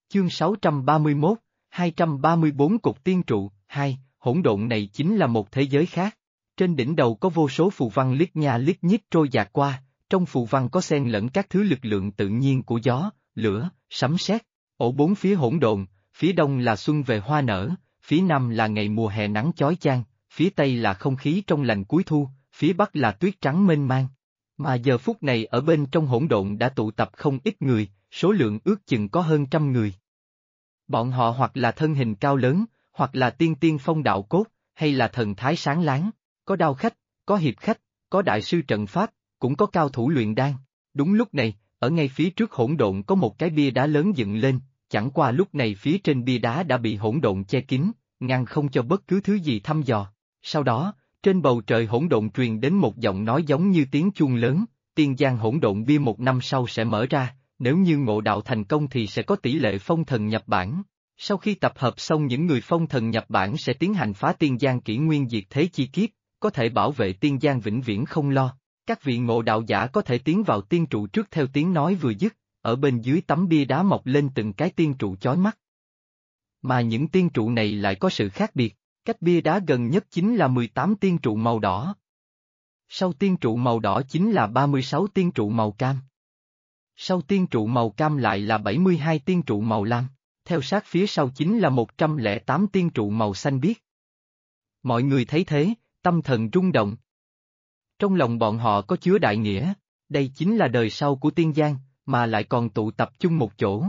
Chương 631, 234 cục tiên trụ, 2, hỗn độn này chính là một thế giới khác. Trên đỉnh đầu có vô số phù văn liếc nha liếc nhích trôi dạt qua, trong phù văn có xen lẫn các thứ lực lượng tự nhiên của gió, lửa, sấm sét. Ở bốn phía hỗn độn, phía đông là xuân về hoa nở, phía nam là ngày mùa hè nắng chói chang, phía tây là không khí trong lành cuối thu, phía bắc là tuyết trắng mênh mang. Mà giờ phút này ở bên trong hỗn độn đã tụ tập không ít người, số lượng ước chừng có hơn 100 người. Bọn họ hoặc là thân hình cao lớn, hoặc là tiên tiên phong đạo cốt, hay là thần thái sáng láng, có đao khách, có hiệp khách, có đại sư trận pháp, cũng có cao thủ luyện đan. Đúng lúc này, ở ngay phía trước hỗn độn có một cái bia đá lớn dựng lên, chẳng qua lúc này phía trên bia đá đã bị hỗn độn che kín, ngăn không cho bất cứ thứ gì thăm dò. Sau đó, trên bầu trời hỗn độn truyền đến một giọng nói giống như tiếng chuông lớn, tiên giang hỗn độn bia 1 năm sau sẽ mở ra, nếu như ngộ đạo thành công thì sẽ có tỷ lệ phong thần nhập bản. Sau khi tập hợp xong những người phong thần nhập bản sẽ tiến hành phá tiên giang kỷ nguyên diệt thế chi kiếp, có thể bảo vệ tiên giang vĩnh viễn không lo. Các vị ngộ đạo giả có thể tiến vào tiên trụ trước theo tiếng nói vừa dứt, ở bên dưới tấm bia đá mọc lên từng cái tiên trụ chói mắt. Mà những tiên trụ này lại có sự khác biệt, cách bia đá gần nhất chính là 18 tiên trụ màu đỏ. Sau tiên trụ màu đỏ chính là 36 tiên trụ màu cam. Sau tiên trụ màu cam lại là 72 tiên trụ màu lam, theo sát phía sau chính là 108 tiên trụ màu xanh biếc. Mọi người thấy thế, tâm thần rung động. Trong lòng bọn họ có chứa đại nghĩa, đây chính là đời sau của tiên giang, mà lại còn tụ tập chung một chỗ.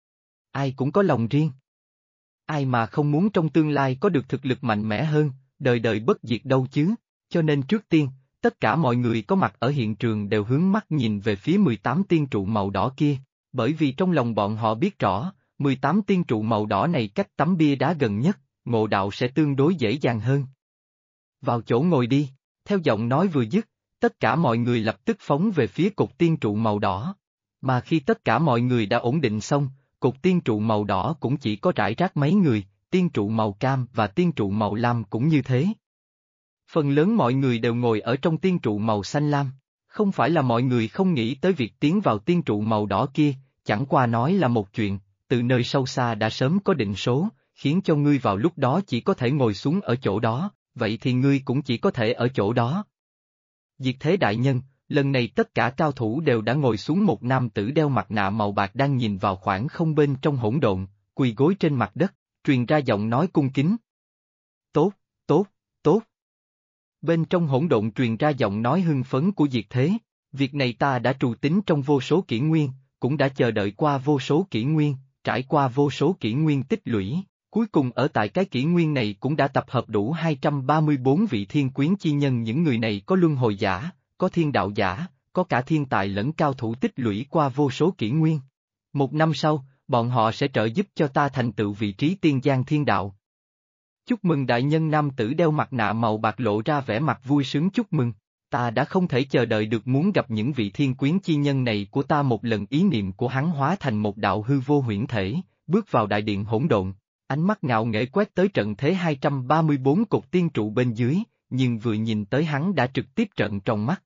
Ai cũng có lòng riêng. Ai mà không muốn trong tương lai có được thực lực mạnh mẽ hơn, đời đời bất diệt đâu chứ, cho nên trước tiên, tất cả mọi người có mặt ở hiện trường đều hướng mắt nhìn về phía 18 tiên trụ màu đỏ kia, bởi vì trong lòng bọn họ biết rõ, 18 tiên trụ màu đỏ này cách tấm bia đá gần nhất, ngộ đạo sẽ tương đối dễ dàng hơn. Vào chỗ ngồi đi, theo giọng nói vừa dứt, tất cả mọi người lập tức phóng về phía cột tiên trụ màu đỏ. Mà khi tất cả mọi người đã ổn định xong, cột tiên trụ màu đỏ cũng chỉ có rải rác mấy người, tiên trụ màu cam và tiên trụ màu lam cũng như thế. Phần lớn mọi người đều ngồi ở trong tiên trụ màu xanh lam, không phải là mọi người không nghĩ tới việc tiến vào tiên trụ màu đỏ kia, chẳng qua nói là một chuyện, từ nơi sâu xa đã sớm có định số, khiến cho ngươi vào lúc đó chỉ có thể ngồi xuống ở chỗ đó, vậy thì ngươi cũng chỉ có thể ở chỗ đó. Diệt thế đại nhân, lần này tất cả cao thủ đều đã ngồi xuống, một nam tử đeo mặt nạ màu bạc đang nhìn vào khoảng không bên trong hỗn độn, quỳ gối trên mặt đất, truyền ra giọng nói cung kính. Tốt, tốt, tốt. Bên trong hỗn độn truyền ra giọng nói hưng phấn của diệt thế, việc này ta đã trù tính trong vô số kỷ nguyên, cũng đã chờ đợi qua vô số kỷ nguyên, trải qua vô số kỷ nguyên tích lũy, cuối cùng ở tại cái kỷ nguyên này cũng đã tập hợp đủ 234 vị thiên quyến chi nhân. Những người này có luân hồi giả, có thiên đạo giả, có cả thiên tài lẫn cao thủ tích lũy qua vô số kỷ nguyên. 1 năm sau, bọn họ sẽ trợ giúp cho ta thành tựu vị trí tiên giang thiên đạo. Chúc mừng đại nhân. Nam tử đeo mặt nạ màu bạc lộ ra vẻ mặt vui sướng chúc mừng. Ta đã không thể chờ đợi được muốn gặp những vị thiên quyến chi nhân này của ta một lần. Ý niệm của hắn hóa thành một đạo hư vô huyễn thể, bước vào đại điện hỗn độn, ánh mắt ngạo nghễ quét tới trận thế 234 cột tiên trụ bên dưới, nhưng vừa nhìn tới hắn đã trực tiếp trợn tròn mắt.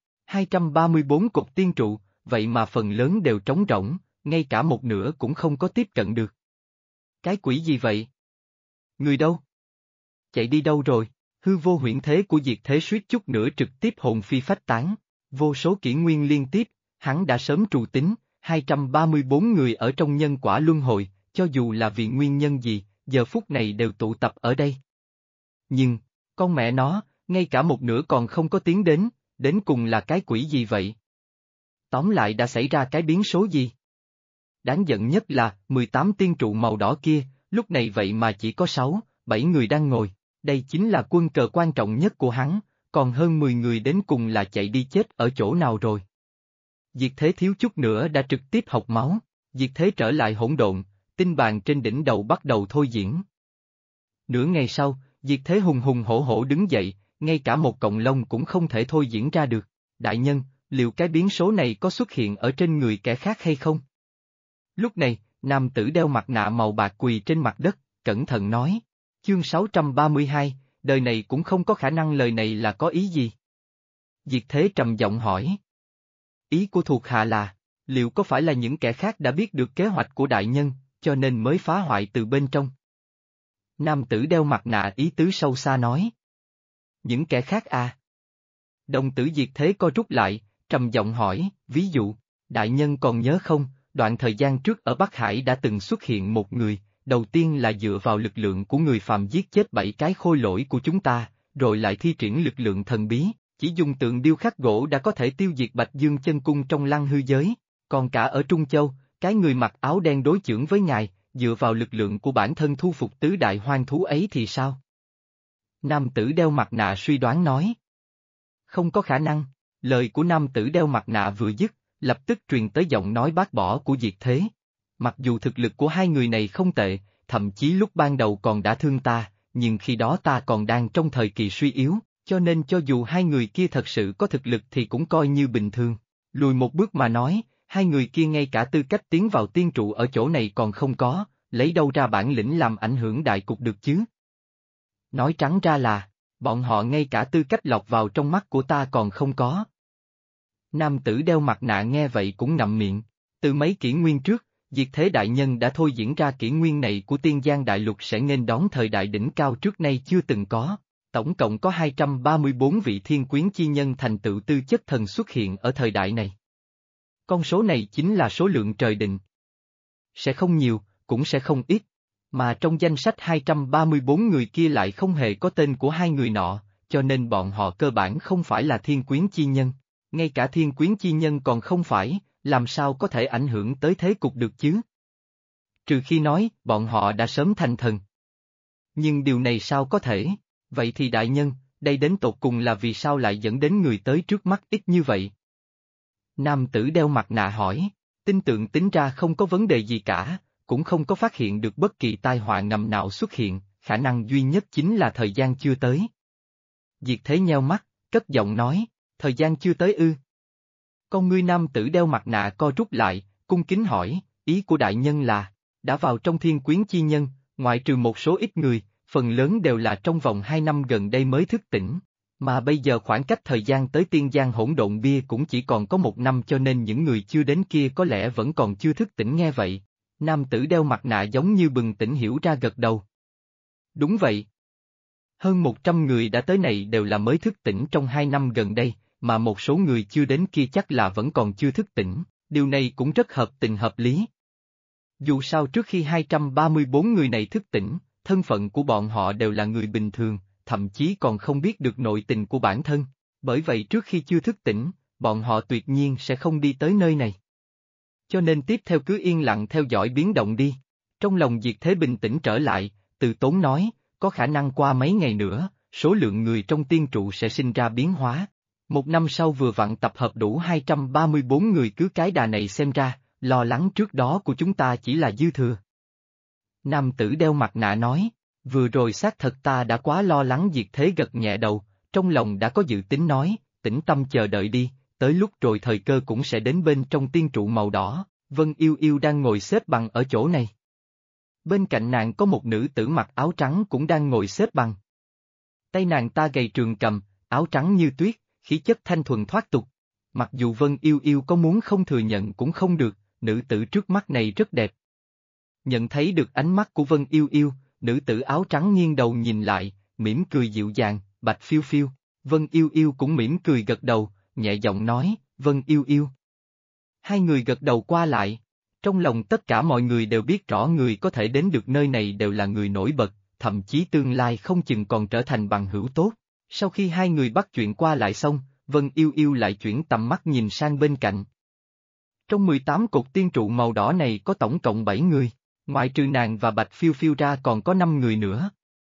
234 cột tiên trụ, vậy mà phần lớn đều trống rỗng, ngay cả một nửa cũng không có tiếp cận được. Cái quỷ gì vậy? Người đâu? Chạy đi đâu rồi? Hư vô huyễn thế của diệt thế suýt chút nữa trực tiếp hồn phi phách tán. Vô số kỷ nguyên liên tiếp, hắn đã sớm trù tính, 234 người ở trong nhân quả luân hồi, cho dù là vì nguyên nhân gì, giờ phút này đều tụ tập ở đây. Nhưng, con mẹ nó, ngay cả một nửa còn không có tiến đến cùng là cái quỷ gì vậy? Tóm lại đã xảy ra cái biến số gì? Đáng giận nhất là, 18 tiên trụ màu đỏ kia, lúc này vậy mà chỉ có 6-7 người đang ngồi, đây chính là quân cờ quan trọng nhất của hắn, còn hơn 10 người đến cùng là chạy đi chết ở chỗ nào rồi? Diệt thế thiếu chút nữa đã trực tiếp học máu, diệt thế trở lại hỗn độn, tinh bàn trên đỉnh đầu bắt đầu thôi diễn. Nửa ngày sau, diệt thế hùng hùng hổ hổ đứng dậy, ngay cả một cọng lông cũng không thể thôi diễn ra được. Đại nhân, liệu cái biến số này có xuất hiện ở trên người kẻ khác hay không? Lúc này, nam tử đeo mặt nạ màu bạc quỳ trên mặt đất, cẩn thận nói. Chương 632, đời này cũng không có khả năng. Lời này là có ý gì? Diệt thế trầm giọng hỏi. Ý của thuộc hạ là, liệu có phải là những kẻ khác đã biết được kế hoạch của đại nhân, cho nên mới phá hoại từ bên trong. Nam tử đeo mặt nạ ý tứ sâu xa nói. Những kẻ khác à? Đồng tử diệt thế co rút lại, trầm giọng hỏi, ví dụ, đại nhân còn nhớ không, đoạn thời gian trước ở Bắc Hải đã từng xuất hiện một người, đầu tiên là dựa vào lực lượng của người phàm giết chết 7 cái khôi lỗi của chúng ta, rồi lại thi triển lực lượng thần bí, chỉ dùng tượng điêu khắc gỗ đã có thể tiêu diệt Bạch Dương Chân Cung trong lăng hư giới, còn cả ở Trung Châu, cái người mặc áo đen đối chưởng với ngài, dựa vào lực lượng của bản thân thu phục tứ đại hoang thú ấy thì sao? Nam tử đeo mặt nạ suy đoán nói. Không có khả năng, lời của nam tử đeo mặt nạ vừa dứt, lập tức truyền tới giọng nói bác bỏ của Diệt Thế. Mặc dù thực lực của hai người này không tệ, thậm chí lúc ban đầu còn đã thương ta, nhưng khi đó ta còn đang trong thời kỳ suy yếu, cho nên cho dù hai người kia thật sự có thực lực thì cũng coi như bình thường. Lùi một bước mà nói, hai người kia ngay cả tư cách tiến vào tiên trụ ở chỗ này còn không có, lấy đâu ra bản lĩnh làm ảnh hưởng đại cục được chứ? Nói trắng ra là, bọn họ ngay cả tư cách lọt vào trong mắt của ta còn không có. Nam tử đeo mặt nạ nghe vậy cũng ngậm miệng, từ mấy kỷ nguyên trước, Diệt Thế đại nhân đã thôi diễn ra kỷ nguyên này của Tiên Giang Đại Lục sẽ nghênh đón thời đại đỉnh cao trước nay chưa từng có. Tổng cộng có 234 vị thiên quyến chi nhân thành tựu tư chất thần xuất hiện ở thời đại này. Con số này chính là số lượng trời định. Sẽ không nhiều, cũng sẽ không ít, mà trong danh sách 234 người kia lại không hề có tên của hai người nọ, cho nên bọn họ cơ bản không phải là thiên quyến chi nhân. Ngay cả thiên quyến chi nhân còn không phải, làm sao có thể ảnh hưởng tới thế cục được chứ? Trừ khi nói, bọn họ đã sớm thành thần. Nhưng điều này sao có thể? Vậy thì đại nhân, đây đến tột cùng là vì sao lại dẫn đến người tới trước mắt ít như vậy? Nam tử đeo mặt nạ hỏi, tinh tượng tính ra không có vấn đề gì cả, cũng không có phát hiện được bất kỳ tai họa ngầm nào xuất hiện, khả năng duy nhất chính là thời gian chưa tới. Diệt Thế nheo mắt, cất giọng nói, thời gian chưa tới ư? Con ngươi nam tử đeo mặt nạ co rút lại, cung kính hỏi, ý của đại nhân là, đã vào trong thiên quyến chi nhân, ngoại trừ một số ít người, phần lớn đều là trong vòng 2 năm gần đây mới thức tỉnh, mà bây giờ khoảng cách thời gian tới Tiên Giang hỗn độn bia cũng chỉ còn có 1 năm cho nên những người chưa đến kia có lẽ vẫn còn chưa thức tỉnh nghe vậy. Nam tử đeo mặt nạ giống như bừng tỉnh hiểu ra gật đầu. Đúng vậy. Hơn 100 người đã tới này đều là mới thức tỉnh trong 2 năm gần đây, mà một số người chưa đến kia chắc là vẫn còn chưa thức tỉnh, điều này cũng rất hợp tình hợp lý. Dù sao trước khi 234 người này thức tỉnh, thân phận của bọn họ đều là người bình thường, thậm chí còn không biết được nội tình của bản thân, bởi vậy trước khi chưa thức tỉnh, bọn họ tuyệt nhiên sẽ không đi tới nơi này. Cho nên tiếp theo cứ yên lặng theo dõi biến động đi. Trong lòng Diệt Thế bình tĩnh trở lại, từ tốn nói, có khả năng qua mấy ngày nữa, số lượng người trong tiên trụ sẽ sinh ra biến hóa. 1 năm sau vừa vặn tập hợp đủ 234 người cứ cái đà này xem ra, lo lắng trước đó của chúng ta chỉ là dư thừa. Nam tử đeo mặt nạ nói, vừa rồi xác thật ta đã quá lo lắng. Diệt Thế gật nhẹ đầu, trong lòng đã có dự tính nói, tĩnh tâm chờ đợi đi. Tới lúc rồi thời cơ cũng sẽ đến. Bên trong tiên trụ màu đỏ, Vân Yêu Yêu đang ngồi xếp bằng ở chỗ này. Bên cạnh nàng có một nữ tử mặc áo trắng cũng đang ngồi xếp bằng. Tay nàng ta gầy trường cầm, áo trắng như tuyết, khí chất thanh thuần thoát tục. Mặc dù Vân Yêu Yêu có muốn không thừa nhận cũng không được, nữ tử trước mắt này rất đẹp. Nhận thấy được ánh mắt của Vân Yêu Yêu, nữ tử áo trắng nghiêng đầu nhìn lại, mỉm cười dịu dàng, Bạch Phiêu Phiêu. Vân Yêu Yêu cũng mỉm cười gật đầu, nhẹ giọng nói, Vân Yêu Yêu. Hai người gật đầu qua lại, trong lòng tất cả mọi người đều biết rõ người có thể đến được nơi này đều là người nổi bật, thậm chí tương lai không chừng còn trở thành bằng hữu tốt. Sau khi hai người bắt chuyện qua lại xong, Vân Yêu Yêu lại chuyển tầm mắt nhìn sang bên cạnh. Trong 18 cột tiên trụ màu đỏ này có tổng cộng 7 người, ngoại trừ nàng và Bạch Phiêu Phiêu ra còn có 5 người nữa.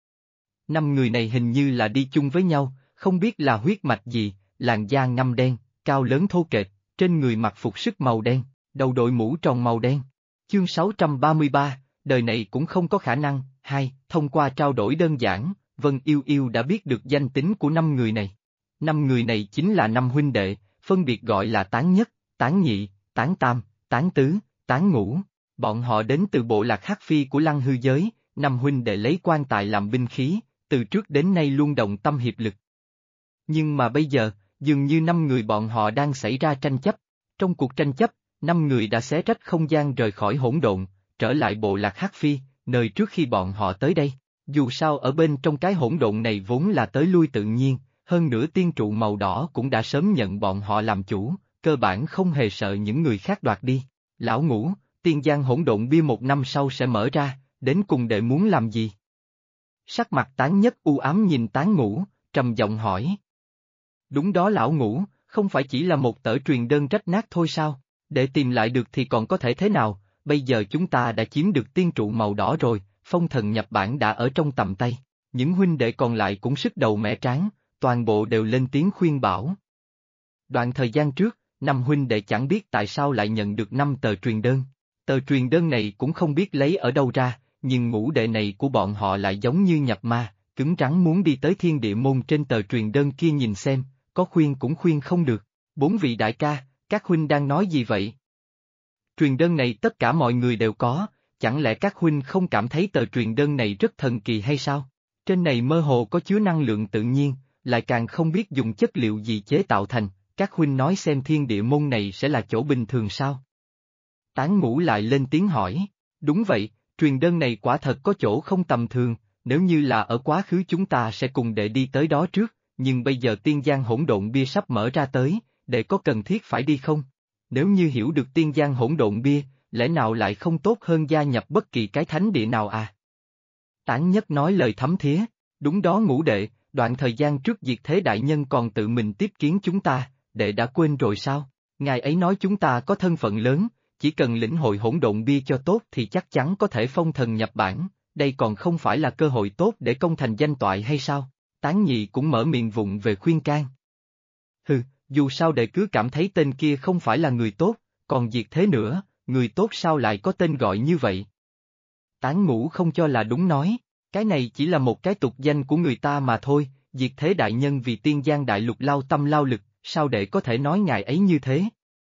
5 người này hình như là đi chung với nhau, không biết là huyết mạch gì, làn da ngăm đen, cao lớn thô kệch, trên người mặc phục sức màu đen, đầu đội mũ tròn màu đen. Chương 633, đời này cũng không có khả năng. Thông qua trao đổi đơn giản, Vân Yêu Yêu đã biết được danh tính của 5 người này. 5 người này chính là 5 huynh đệ, phân biệt gọi là Tán Nhất, Tán Nhị, Tán Tam, Tán Tứ, Tán Ngũ. Bọn họ đến từ bộ lạc Hắc Phi của Lăng Hư Giới, 5 huynh đệ lấy quan tài làm binh khí, từ trước đến nay luôn đồng tâm hiệp lực. Nhưng mà bây giờ, dường như 5 người bọn họ đang xảy ra tranh chấp. Trong cuộc tranh chấp, 5 người đã xé rách không gian rời khỏi hỗn độn, trở lại bộ lạc Hắc Phi, nơi trước khi bọn họ tới đây. Dù sao ở bên trong cái hỗn độn này vốn là tới lui tự nhiên, hơn nữa tiên trụ màu đỏ cũng đã sớm nhận bọn họ làm chủ, cơ bản không hề sợ những người khác đoạt đi. Lão Ngũ, tiên giang hỗn độn bia 1 năm sau sẽ mở ra, đến cùng đệ muốn làm gì? Sắc mặt Tán Nhất u ám nhìn Tán Ngũ, trầm giọng hỏi. Đúng đó Lão Ngũ, không phải chỉ là một tờ truyền đơn rách nát thôi sao? Để tìm lại được thì còn có thể thế nào, bây giờ chúng ta đã chiếm được tiên trụ màu đỏ rồi, phong thần nhập bản đã ở trong tầm tay. Những huynh đệ còn lại cũng sức đầu mẻ trán, toàn bộ đều lên tiếng khuyên bảo. Đoạn thời gian trước, 5 huynh đệ chẳng biết tại sao lại nhận được 5 tờ truyền đơn. Tờ truyền đơn này cũng không biết lấy ở đâu ra, nhưng ngũ đệ này của bọn họ lại giống như nhập ma, cứng rắn muốn đi tới thiên địa môn trên tờ truyền đơn kia nhìn xem, có khuyên cũng khuyên không được. 4 vị đại ca, các huynh đang nói gì vậy? Truyền đơn này tất cả mọi người đều có, chẳng lẽ các huynh không cảm thấy tờ truyền đơn này rất thần kỳ hay sao? Trên này mơ hồ có chứa năng lượng tự nhiên, lại càng không biết dùng chất liệu gì chế tạo thành, các huynh nói xem thiên địa môn này sẽ là chỗ bình thường sao? Tán Ngũ lại lên tiếng hỏi, đúng vậy, truyền đơn này quả thật có chỗ không tầm thường, nếu như là ở quá khứ chúng ta sẽ cùng đệ đi tới đó trước, nhưng bây giờ tiên giang hỗn độn bia sắp mở ra tới, đệ có cần thiết phải đi không? Nếu như hiểu được tiên giang hỗn độn bia, lẽ nào lại không tốt hơn gia nhập bất kỳ cái thánh địa nào à? Tán Nhất nói lời thấm thía, đúng đó Ngũ đệ, đoạn thời gian trước Diệt Thế Đại Nhân còn tự mình tiếp kiến chúng ta, đệ đã quên rồi sao? Ngài ấy nói chúng ta có thân phận lớn, chỉ cần lĩnh hội hỗn độn bia cho tốt thì chắc chắn có thể phong thần nhập bản, đây còn không phải là cơ hội tốt để công thành danh toại hay sao? Tán Nhị cũng mở miệng vụng về khuyên can. Hừ, dù sao đệ cứ cảm thấy tên kia không phải là người tốt, còn Diệt Thế nữa, người tốt sao lại có tên gọi như vậy? Tán Ngũ không cho là đúng nói, cái này chỉ là một cái tục danh của người ta mà thôi, Diệt Thế Đại Nhân vì tiên giang đại lục lao tâm lao lực, sao đệ có thể nói ngài ấy như thế?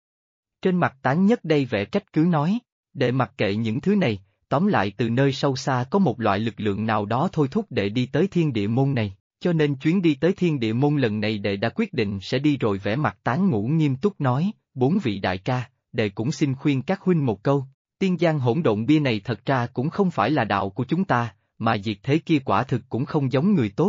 Trên mặt Tán Nhất đây vẻ trách cứ nói, đệ mặc kệ những thứ này, tóm lại từ nơi sâu xa có một loại lực lượng nào đó thôi thúc đệ đi tới thiên địa môn này, cho nên chuyến đi tới thiên địa môn lần này đệ đã quyết định sẽ đi rồi. Vẻ mặt Tán Ngũ nghiêm túc nói, 4 vị đại ca, đệ cũng xin khuyên các huynh một câu, tiên giang hỗn độn bia này thật ra cũng không phải là đạo của chúng ta, mà Diệt Thế kia quả thực cũng không giống người tốt.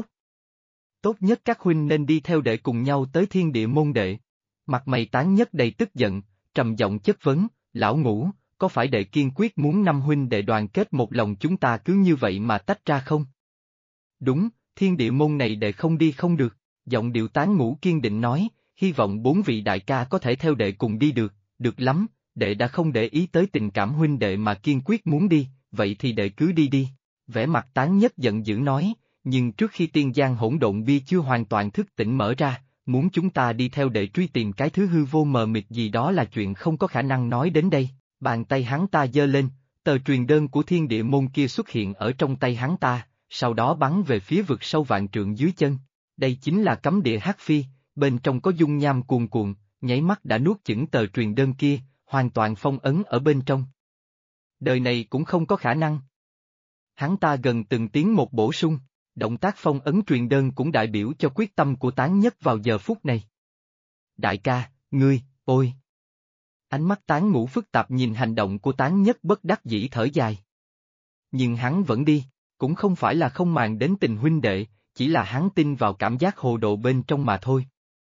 Tốt nhất các huynh nên đi theo đệ cùng nhau tới thiên địa môn đệ. Mặt mày Tán Nhất đầy tức giận, trầm giọng chất vấn, Lão Ngũ, có phải đệ kiên quyết muốn 5 huynh đệ đoàn kết một lòng chúng ta cứ như vậy mà tách ra không? Đúng, thiên địa môn này đệ không đi không được, giọng điệu Tán Ngũ kiên định nói, hy vọng 4 vị đại ca có thể theo đệ cùng đi được lắm, đệ đã không để ý tới tình cảm huynh đệ mà kiên quyết muốn đi, vậy thì đệ cứ đi đi. Vẻ mặt Tán Nhất giận dữ nói, nhưng trước khi tiên giang hỗn độn bia chưa hoàn toàn thức tỉnh mở ra, muốn chúng ta đi theo đệ truy tìm cái thứ hư vô mờ mịt gì đó là chuyện không có khả năng nói đến đây. Bàn tay hắn ta giơ lên, tờ truyền đơn của thiên địa môn kia xuất hiện ở trong tay hắn ta, sau đó bắn về phía vực sâu vạn trượng dưới chân. Đây chính là cấm địa Hắc Phi, bên trong có dung nham cuồn cuộn, nháy mắt đã nuốt chửng tờ truyền đơn kia, hoàn toàn phong ấn ở bên trong. Đời này cũng không có khả năng. Hắn ta gần từng tiếng một bổ sung, động tác phong ấn truyền đơn cũng đại biểu cho quyết tâm của Tán Nhất vào giờ phút này. Đại ca, ngươi, ôi! Ánh mắt Tán Ngũ phức tạp nhìn hành động của Tán Nhất bất đắc dĩ thở dài. Nhưng hắn vẫn đi, cũng không phải là không màng đến tình huynh đệ, chỉ là hắn tin vào cảm giác hồ đồ bên trong mà thôi.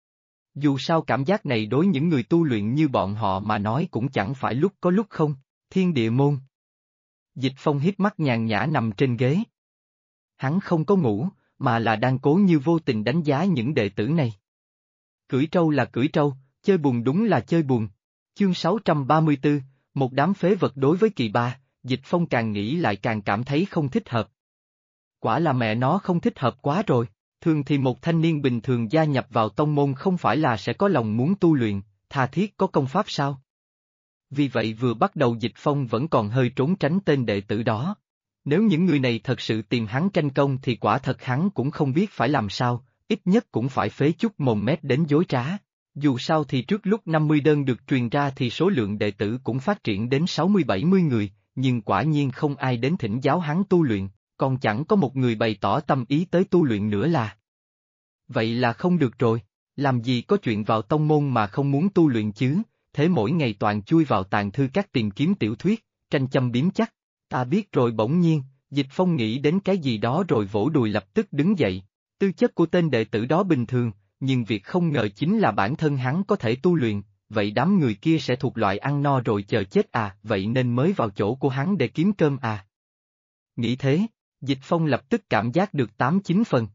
Dù sao cảm giác này đối những người tu luyện như bọn họ mà nói cũng chẳng phải lúc có lúc không, thiên địa môn. Dịch Phong hít mắt nhàn nhã nằm trên ghế. Hắn không có ngủ, mà là đang cố như vô tình đánh giá những đệ tử này. Cưỡi trâu là cưỡi trâu, chơi buồn đúng là chơi buồn. Chương 634, một đám phế vật đối với kỳ ba, Dịch Phong càng nghĩ lại càng cảm thấy không thích hợp. Quả là mẹ nó không thích hợp quá rồi, thường thì một thanh niên bình thường gia nhập vào tông môn không phải là sẽ có lòng muốn tu luyện, tha thiết có công pháp sao? Vì vậy vừa bắt đầu Dịch Phong vẫn còn hơi trốn tránh tên đệ tử đó. Nếu những người này thật sự tìm hắn tranh công thì quả thật hắn cũng không biết phải làm sao, ít nhất cũng phải phế chút mồm mép đến dối trá. Dù sao thì trước lúc 50 đơn được truyền ra thì số lượng đệ tử cũng phát triển đến 60-70 người, nhưng quả nhiên không ai đến thỉnh giáo hắn tu luyện, còn chẳng có một người bày tỏ tâm ý tới tu luyện nữa là. Vậy là không được rồi, làm gì có chuyện vào tông môn mà không muốn tu luyện chứ, thế mỗi ngày toàn chui vào tàng thư các tìm kiếm tiểu thuyết, tranh châm biếm chắc, Ta biết rồi. Bỗng nhiên, Dịch Phong nghĩ đến cái gì đó rồi vỗ đùi lập tức đứng dậy. Tư chất của tên đệ tử đó bình thường, nhưng việc không ngờ chính là bản thân hắn có thể tu luyện, vậy đám người kia sẽ thuộc loại ăn no rồi chờ chết à, vậy nên mới vào chỗ của hắn để kiếm cơm à. Nghĩ thế, Dịch Phong lập tức cảm giác được 8-9 phần.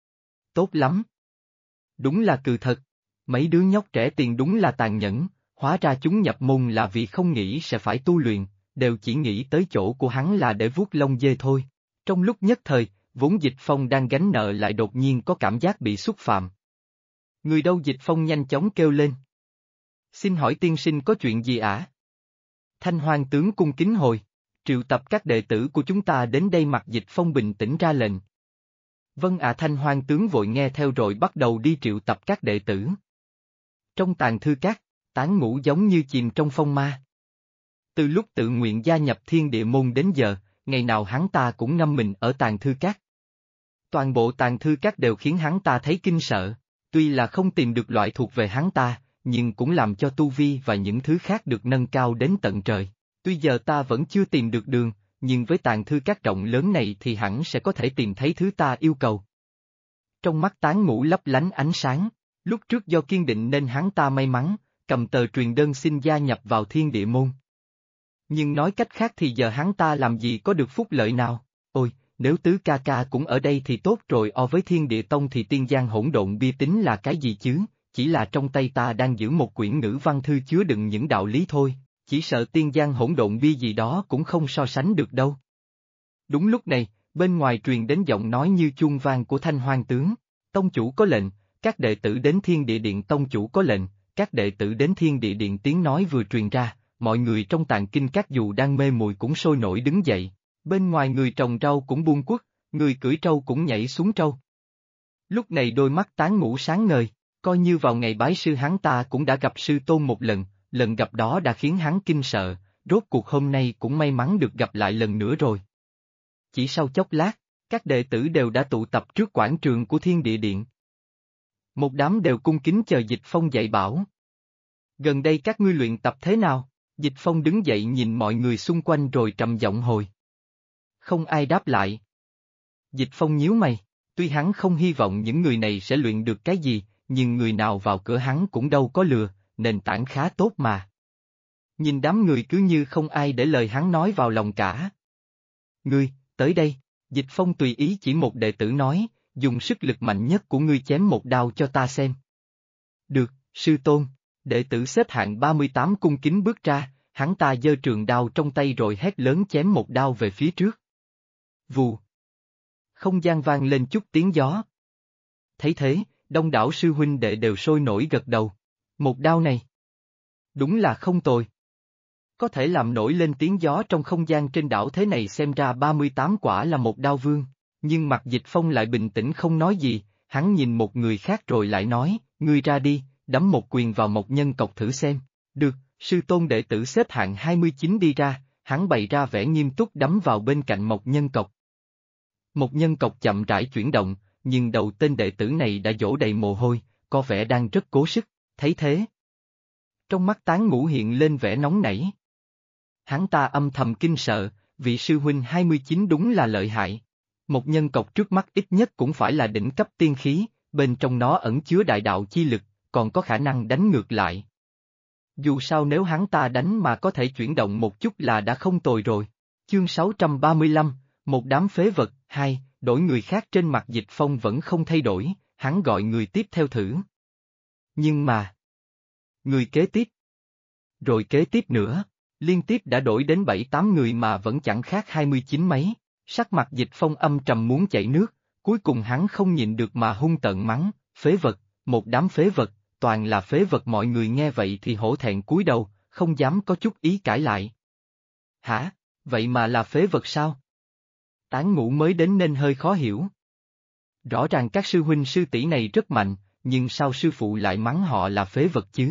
Tốt lắm. Đúng là cừ thật. Mấy đứa nhóc trẻ tiền đúng là tàn nhẫn, hóa ra chúng nhập môn là vì không nghĩ sẽ phải tu luyện, đều chỉ nghĩ tới chỗ của hắn là để vuốt lông dê thôi. Trong lúc nhất thời, vốn Dịch Phong đang gánh nợ lại đột nhiên có cảm giác bị xúc phạm. Người đâu? Dịch Phong nhanh chóng kêu lên. Xin hỏi tiên sinh có chuyện gì ả? Thanh Hoang tướng cung kính hồi. Triệu tập các đệ tử của chúng ta đến đây. Mặt Dịch Phong bình tĩnh ra lệnh. Vâng ạ. Thanh Hoang tướng vội nghe theo rồi bắt đầu đi triệu tập các đệ tử. Trong tàng thư các, Tán Ngũ giống như chìm trong phong ma. Từ lúc tự nguyện gia nhập Thiên Địa môn đến giờ, ngày nào hắn ta cũng ngâm mình ở tàng thư các. Toàn bộ tàng thư các đều khiến hắn ta thấy kinh sợ, tuy là không tìm được loại thuộc về hắn ta, nhưng cũng làm cho tu vi và những thứ khác được nâng cao đến tận trời. Tuy giờ ta vẫn chưa tìm được đường, nhưng với tàng thư các rộng lớn này thì hẳn sẽ có thể tìm thấy thứ ta yêu cầu. Trong mắt Tán Ngũ lấp lánh ánh sáng, lúc trước do kiên định nên hắn ta may mắn, cầm tờ truyền đơn xin gia nhập vào Thiên Địa môn. Nhưng nói cách khác thì giờ hắn ta làm gì có được phúc lợi nào? Ôi, nếu Tứ ca ca cũng ở đây thì tốt rồi. Với Thiên Địa Tông thì Tiên Giang Hỗn Độn Bia tính là cái gì chứ, chỉ là trong tay ta đang giữ một quyển ngữ văn thư chứa đựng những đạo lý thôi, chỉ sợ Tiên Giang Hỗn Độn Bia gì đó cũng không so sánh được đâu. Đúng lúc này, bên ngoài truyền đến giọng nói như chuông vang của Thanh Hoang tướng. Tông chủ có lệnh, các đệ tử đến Thiên Địa Điện. Tông chủ có lệnh, các đệ tử đến Thiên Địa Điện. Tiếng nói vừa truyền ra, mọi người trong tàng kinh các dù đang mê muội cũng sôi nổi đứng dậy. Bên ngoài người trồng rau cũng buông quất, người cưỡi trâu cũng nhảy xuống trâu. Lúc này đôi mắt Tán Ngũ sáng ngời, coi như vào ngày bái sư hắn ta cũng đã gặp sư tôn một lần gặp đó đã khiến hắn kinh sợ, rốt cuộc hôm nay cũng may mắn được gặp lại lần nữa rồi. Chỉ sau chốc lát, các đệ tử đều đã tụ tập trước quảng trường của Thiên Địa Điện. Một đám đều cung kính chờ Dịch Phong dạy bảo. Gần đây các ngươi luyện tập thế nào? Dịch Phong đứng dậy nhìn mọi người xung quanh rồi trầm giọng hồi. Không ai đáp lại. Dịch Phong nhíu mày, tuy hắn không hy vọng những người này sẽ luyện được cái gì, nhưng người nào vào cửa hắn cũng đâu có lừa, nền tảng khá tốt mà. Nhìn đám người cứ như không ai để lời hắn nói vào lòng cả. Ngươi, tới đây, Dịch Phong tùy ý chỉ một đệ tử nói, dùng sức lực mạnh nhất của ngươi chém một đao cho ta xem. Được, sư tôn. Đệ tử xếp hạng 38 cung kính bước ra, hắn ta giơ trường đao trong tay rồi hét lớn chém một đao về phía trước. Vù. Không gian vang lên chút tiếng gió. Thấy thế, đông đảo sư huynh đệ đều sôi nổi gật đầu. Một đao này. Đúng là không tồi. Có thể làm nổi lên tiếng gió trong không gian trên đảo thế này, xem ra 38 quả là một đao vương. Nhưng mặt Dịch Phong lại bình tĩnh không nói gì, hắn nhìn một người khác rồi lại nói, ngươi ra đi, đấm một quyền vào Mộc Nhân Cọc thử xem. Được, sư tôn. Đệ tử xếp hạng 29 đi ra, hắn bày ra vẻ nghiêm túc đấm vào bên cạnh Mộc Nhân Cọc. Mộc Nhân Cọc chậm rãi chuyển động, nhưng đầu tên đệ tử này đã dỗ đầy mồ hôi, có vẻ đang rất cố sức, thấy thế. Trong mắt Tán Ngũ hiện lên vẻ nóng nảy. Hắn ta âm thầm kinh sợ, vị sư huynh 29 đúng là lợi hại. Một nhân cọc trước mắt ít nhất cũng phải là đỉnh cấp tiên khí, bên trong nó ẩn chứa đại đạo chi lực, còn có khả năng đánh ngược lại. Dù sao nếu hắn ta đánh mà có thể chuyển động một chút là đã không tồi rồi. Chương 635, một đám phế vật. 2, đổi người khác. Trên mặt Dịch Phong vẫn không thay đổi, hắn gọi người tiếp theo thử. Nhưng mà... người kế tiếp. Rồi kế tiếp nữa, liên tiếp đã đổi đến 7-8 người mà vẫn chẳng khác 29 mấy. Sắc mặt Dịch Phong âm trầm muốn chảy nước, cuối cùng hắn không nhịn được mà hung tợn mắng, phế vật, một đám phế vật, toàn là phế vật. Mọi người nghe vậy thì hổ thẹn cúi đầu, không dám có chút ý cãi lại. Hả, vậy mà là phế vật sao? Tán Ngũ mới đến nên hơi khó hiểu. Rõ ràng các sư huynh sư tỷ này rất mạnh, nhưng sao sư phụ lại mắng họ là phế vật chứ?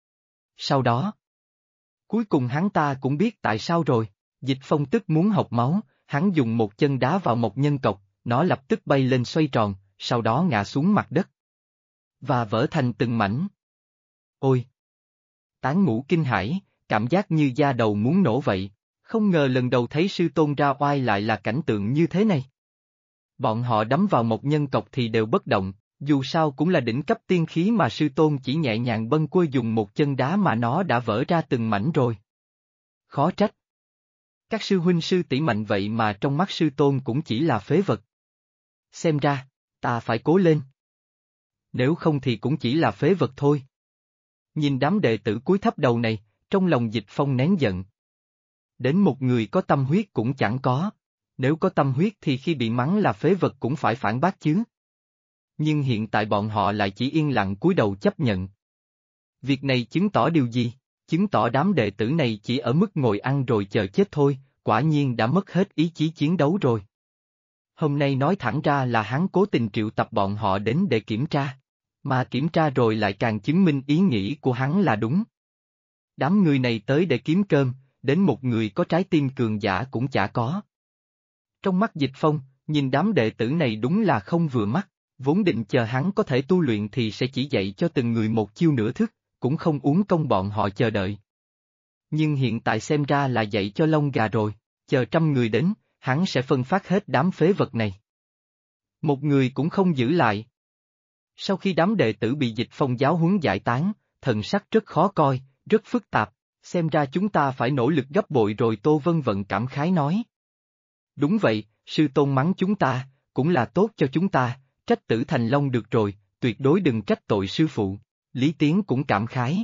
Sau đó, cuối cùng hắn ta cũng biết tại sao rồi. Dịch Phong tức muốn học máu, hắn dùng một chân đá vào một nhân cọc, nó lập tức bay lên xoay tròn, sau đó ngã xuống mặt đất. Và vỡ thành từng mảnh. Ôi! Tán Ngũ kinh hãi, cảm giác như da đầu muốn nổ vậy. Không ngờ lần đầu thấy sư tôn ra oai lại là cảnh tượng như thế này. Bọn họ đắm vào một nhân tộc thì đều bất động, dù sao cũng là đỉnh cấp tiên khí mà sư tôn chỉ nhẹ nhàng bâng quơ dùng một chân đá mà nó đã vỡ ra từng mảnh rồi. Khó trách. Các sư huynh sư tỷ mạnh vậy mà trong mắt sư tôn cũng chỉ là phế vật. Xem ra, ta phải cố lên. Nếu không thì cũng chỉ là phế vật thôi. Nhìn đám đệ tử cúi thấp đầu này, trong lòng Dịch Phong nén giận. Đến một người có tâm huyết cũng chẳng có. Nếu có tâm huyết thì khi bị mắng là phế vật cũng phải phản bác chứ. Nhưng hiện tại bọn họ lại chỉ yên lặng cúi đầu chấp nhận. Việc này chứng tỏ điều gì? Chứng tỏ đám đệ tử này chỉ ở mức ngồi ăn rồi chờ chết thôi, quả nhiên đã mất hết ý chí chiến đấu rồi. Hôm nay nói thẳng ra là hắn cố tình triệu tập bọn họ đến để kiểm tra. Mà kiểm tra rồi lại càng chứng minh ý nghĩ của hắn là đúng. Đám người này tới để kiếm cơm, đến một người có trái tim cường giả cũng chả có. Trong mắt Dịch Phong, nhìn đám đệ tử này đúng là không vừa mắt, vốn định chờ hắn có thể tu luyện thì sẽ chỉ dạy cho từng người một chiêu nửa thức, cũng không uống công bọn họ chờ đợi. Nhưng hiện tại xem ra là dạy cho lông gà rồi, chờ 100 người đến, hắn sẽ phân phát hết đám phế vật này. Một người cũng không giữ lại. Sau khi đám đệ tử bị Dịch Phong giáo huấn giải tán, thần sắc rất khó coi, rất phức tạp, xem ra chúng ta phải nỗ lực gấp bội rồi. Tô Vân Vận cảm khái nói. Đúng vậy, sư tôn mắng chúng ta, cũng là tốt cho chúng ta, trách Tử Thành Long được rồi, tuyệt đối đừng trách tội sư phụ. Lý Tiến cũng cảm khái.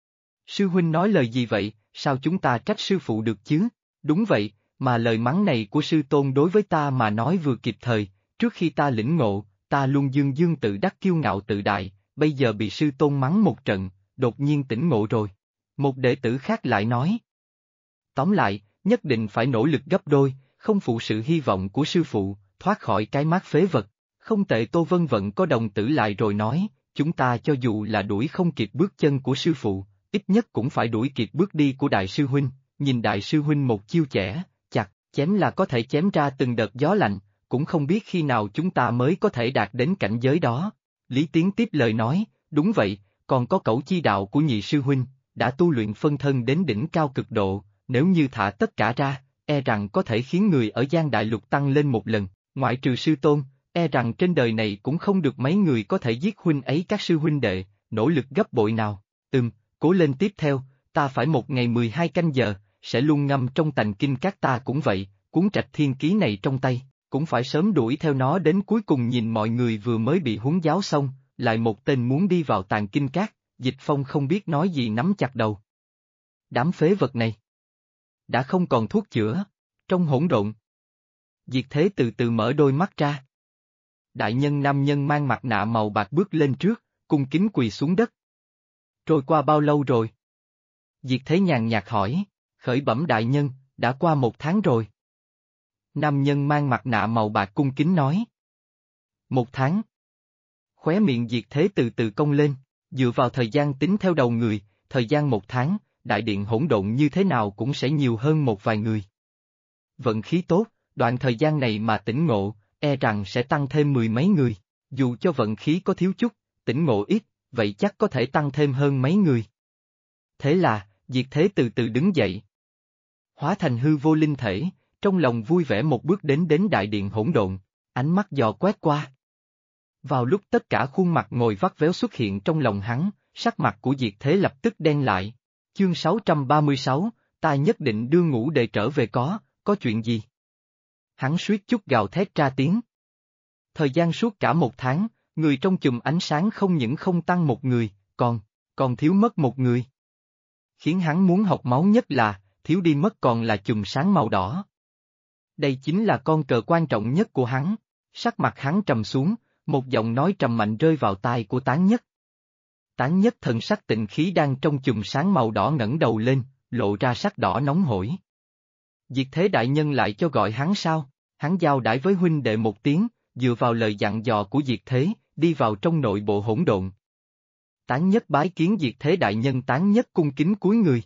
Sư huynh nói lời gì vậy, sao chúng ta trách sư phụ được chứ? Đúng vậy, mà lời mắng này của sư tôn đối với ta mà nói vừa kịp thời, trước khi ta lĩnh ngộ, ta luôn dương dương tự đắc kiêu ngạo tự đại, bây giờ bị sư tôn mắng một trận, đột nhiên tỉnh ngộ rồi. Một đệ tử khác lại nói. Tóm lại, nhất định phải nỗ lực gấp đôi, không phụ sự hy vọng của sư phụ, thoát khỏi cái mác phế vật. Không tệ. Tô Vân Vận có đồng tử lại rồi nói, chúng ta cho dù là đuổi không kịp bước chân của sư phụ, ít nhất cũng phải đuổi kịp bước đi của đại sư huynh, nhìn đại sư huynh một chiêu chẻ, chặt, chém là có thể chém ra từng đợt gió lạnh, cũng không biết khi nào chúng ta mới có thể đạt đến cảnh giới đó. Lý Tiến tiếp lời nói, đúng vậy, còn có cẩu chi đạo của nhị sư huynh, đã tu luyện phân thân đến đỉnh cao cực độ, nếu như thả tất cả ra, e rằng có thể khiến người ở Giang Đại Lục tăng lên một lần, ngoại trừ sư tôn, e rằng trên đời này cũng không được mấy người có thể giết huynh ấy. Các sư huynh đệ, nỗ lực gấp bội nào, cố lên. Tiếp theo, ta phải một ngày 12 canh giờ, sẽ luôn ngâm trong tành kinh các. Ta cũng vậy, cuốn Trạch Thiên Ký này trong tay, cũng phải sớm đuổi theo nó đến cuối cùng. Nhìn mọi người vừa mới bị huấn giáo xong, lại một tên muốn đi vào tàng kinh các, Dịch Phong không biết nói gì nắm chặt đầu. Đám phế vật này đã không còn thuốc chữa. Trong hỗn độn, Diệt Thế từ từ mở đôi mắt ra. Đại nhân nam nhân mang mặt nạ màu bạc bước lên trước, cung kính quỳ xuống đất. Trôi qua bao lâu rồi? Diệt Thế nhàn nhạt hỏi. Khởi bẩm đại nhân, đã qua 1 tháng rồi. Nam nhân mang mặt nạ màu bạc cung kính nói. 1 tháng. Khóe miệng Diệt Thế từ từ cong lên, dựa vào thời gian tính theo đầu người, thời gian 1 tháng, đại điện hỗn độn như thế nào cũng sẽ nhiều hơn một vài người. Vận khí tốt, đoạn thời gian này mà tỉnh ngộ, e rằng sẽ tăng thêm 10 mấy người, dù cho vận khí có thiếu chút, tỉnh ngộ ít, vậy chắc có thể tăng thêm hơn mấy người. Thế là, Diệt Thế từ từ đứng dậy. Hóa thành hư vô linh thể, trong lòng vui vẻ một bước đến đại điện hỗn độn, ánh mắt dò quét qua. Vào lúc tất cả khuôn mặt ngồi vắt véo xuất hiện trong lòng hắn, sắc mặt của Diệt Thế lập tức đen lại. Chương 636, ta nhất định đưa Ngũ Đệ trở về. Có chuyện gì? Hắn suýt chút gào thét ra tiếng. Thời gian suốt cả 1 tháng, người trong chùm ánh sáng không những không tăng một người, còn thiếu mất một người. Khiến hắn muốn học máu nhất là, thiếu đi mất còn là chùm sáng màu đỏ. Đây chính là con cờ quan trọng nhất của hắn. Sắc mặt hắn trầm xuống, một giọng nói trầm mạnh rơi vào tai của Tán Nhất. Tán Nhất thần sắc tịnh khí đang trong chùm sáng màu đỏ ngẩng đầu lên, lộ ra sắc đỏ nóng hổi. Diệt Thế đại nhân lại cho gọi hắn sao? Hắn giao đãi với huynh đệ một tiếng, dựa vào lời dặn dò của Diệt Thế, đi vào trong nội bộ hỗn độn. Tán Nhất bái kiến Diệt Thế đại nhân. Tán Nhất cung kính cúi người.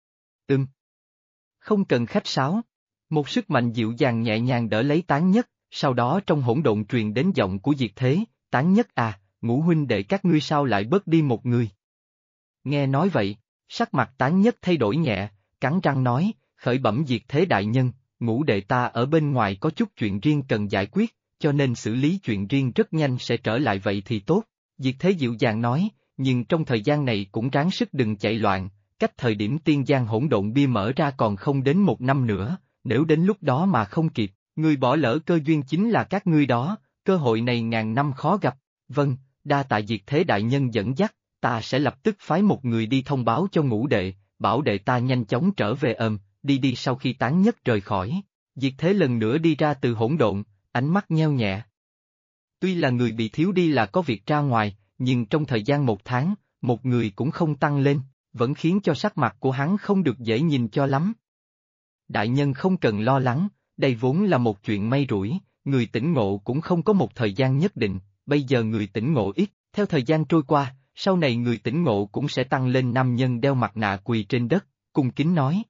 Không cần khách sáo. Một sức mạnh dịu dàng nhẹ nhàng đỡ lấy Tán Nhất, sau đó trong hỗn độn truyền đến giọng của Diệt Thế, Tán Nhất à, Ngũ huynh đệ các ngươi sao lại bớt đi một người? Nghe nói vậy, sắc mặt Tán Nhất thay đổi nhẹ, cắn răng nói, Khởi bẩm Diệt Thế đại nhân, ngũ đệ ta ở bên ngoài có chút chuyện riêng cần giải quyết, cho nên xử lý chuyện riêng rất nhanh sẽ trở lại vậy thì tốt. Diệt Thế dịu dàng nói, nhưng trong thời gian này cũng ráng sức đừng chạy loạn, cách thời điểm tiên giang hỗn độn bia mở ra còn không đến 1 năm nữa, nếu đến lúc đó mà không kịp, người bỏ lỡ cơ duyên chính là các ngươi đó, cơ hội này ngàn năm khó gặp. Vâng, đa tạ Diệt Thế đại nhân dẫn dắt, ta sẽ lập tức phái một người đi thông báo cho ngũ đệ, bảo đệ ta nhanh chóng trở về đi sau khi Tán Nhất rời khỏi. Diệt Thế lần nữa đi ra từ hỗn độn, ánh mắt nheo nhẹ. Tuy là người bị thiếu đi là có việc ra ngoài, nhưng trong thời gian 1 tháng, một người cũng không tăng lên, vẫn khiến cho sắc mặt của hắn không được dễ nhìn cho lắm. Đại nhân không cần lo lắng, đây vốn là một chuyện may rủi, người tỉnh ngộ cũng không có một thời gian nhất định, bây giờ người tỉnh ngộ ít, theo thời gian trôi qua, sau này người tỉnh ngộ cũng sẽ tăng lên. Nam nhân đeo mặt nạ quỳ trên đất, cung kính nói.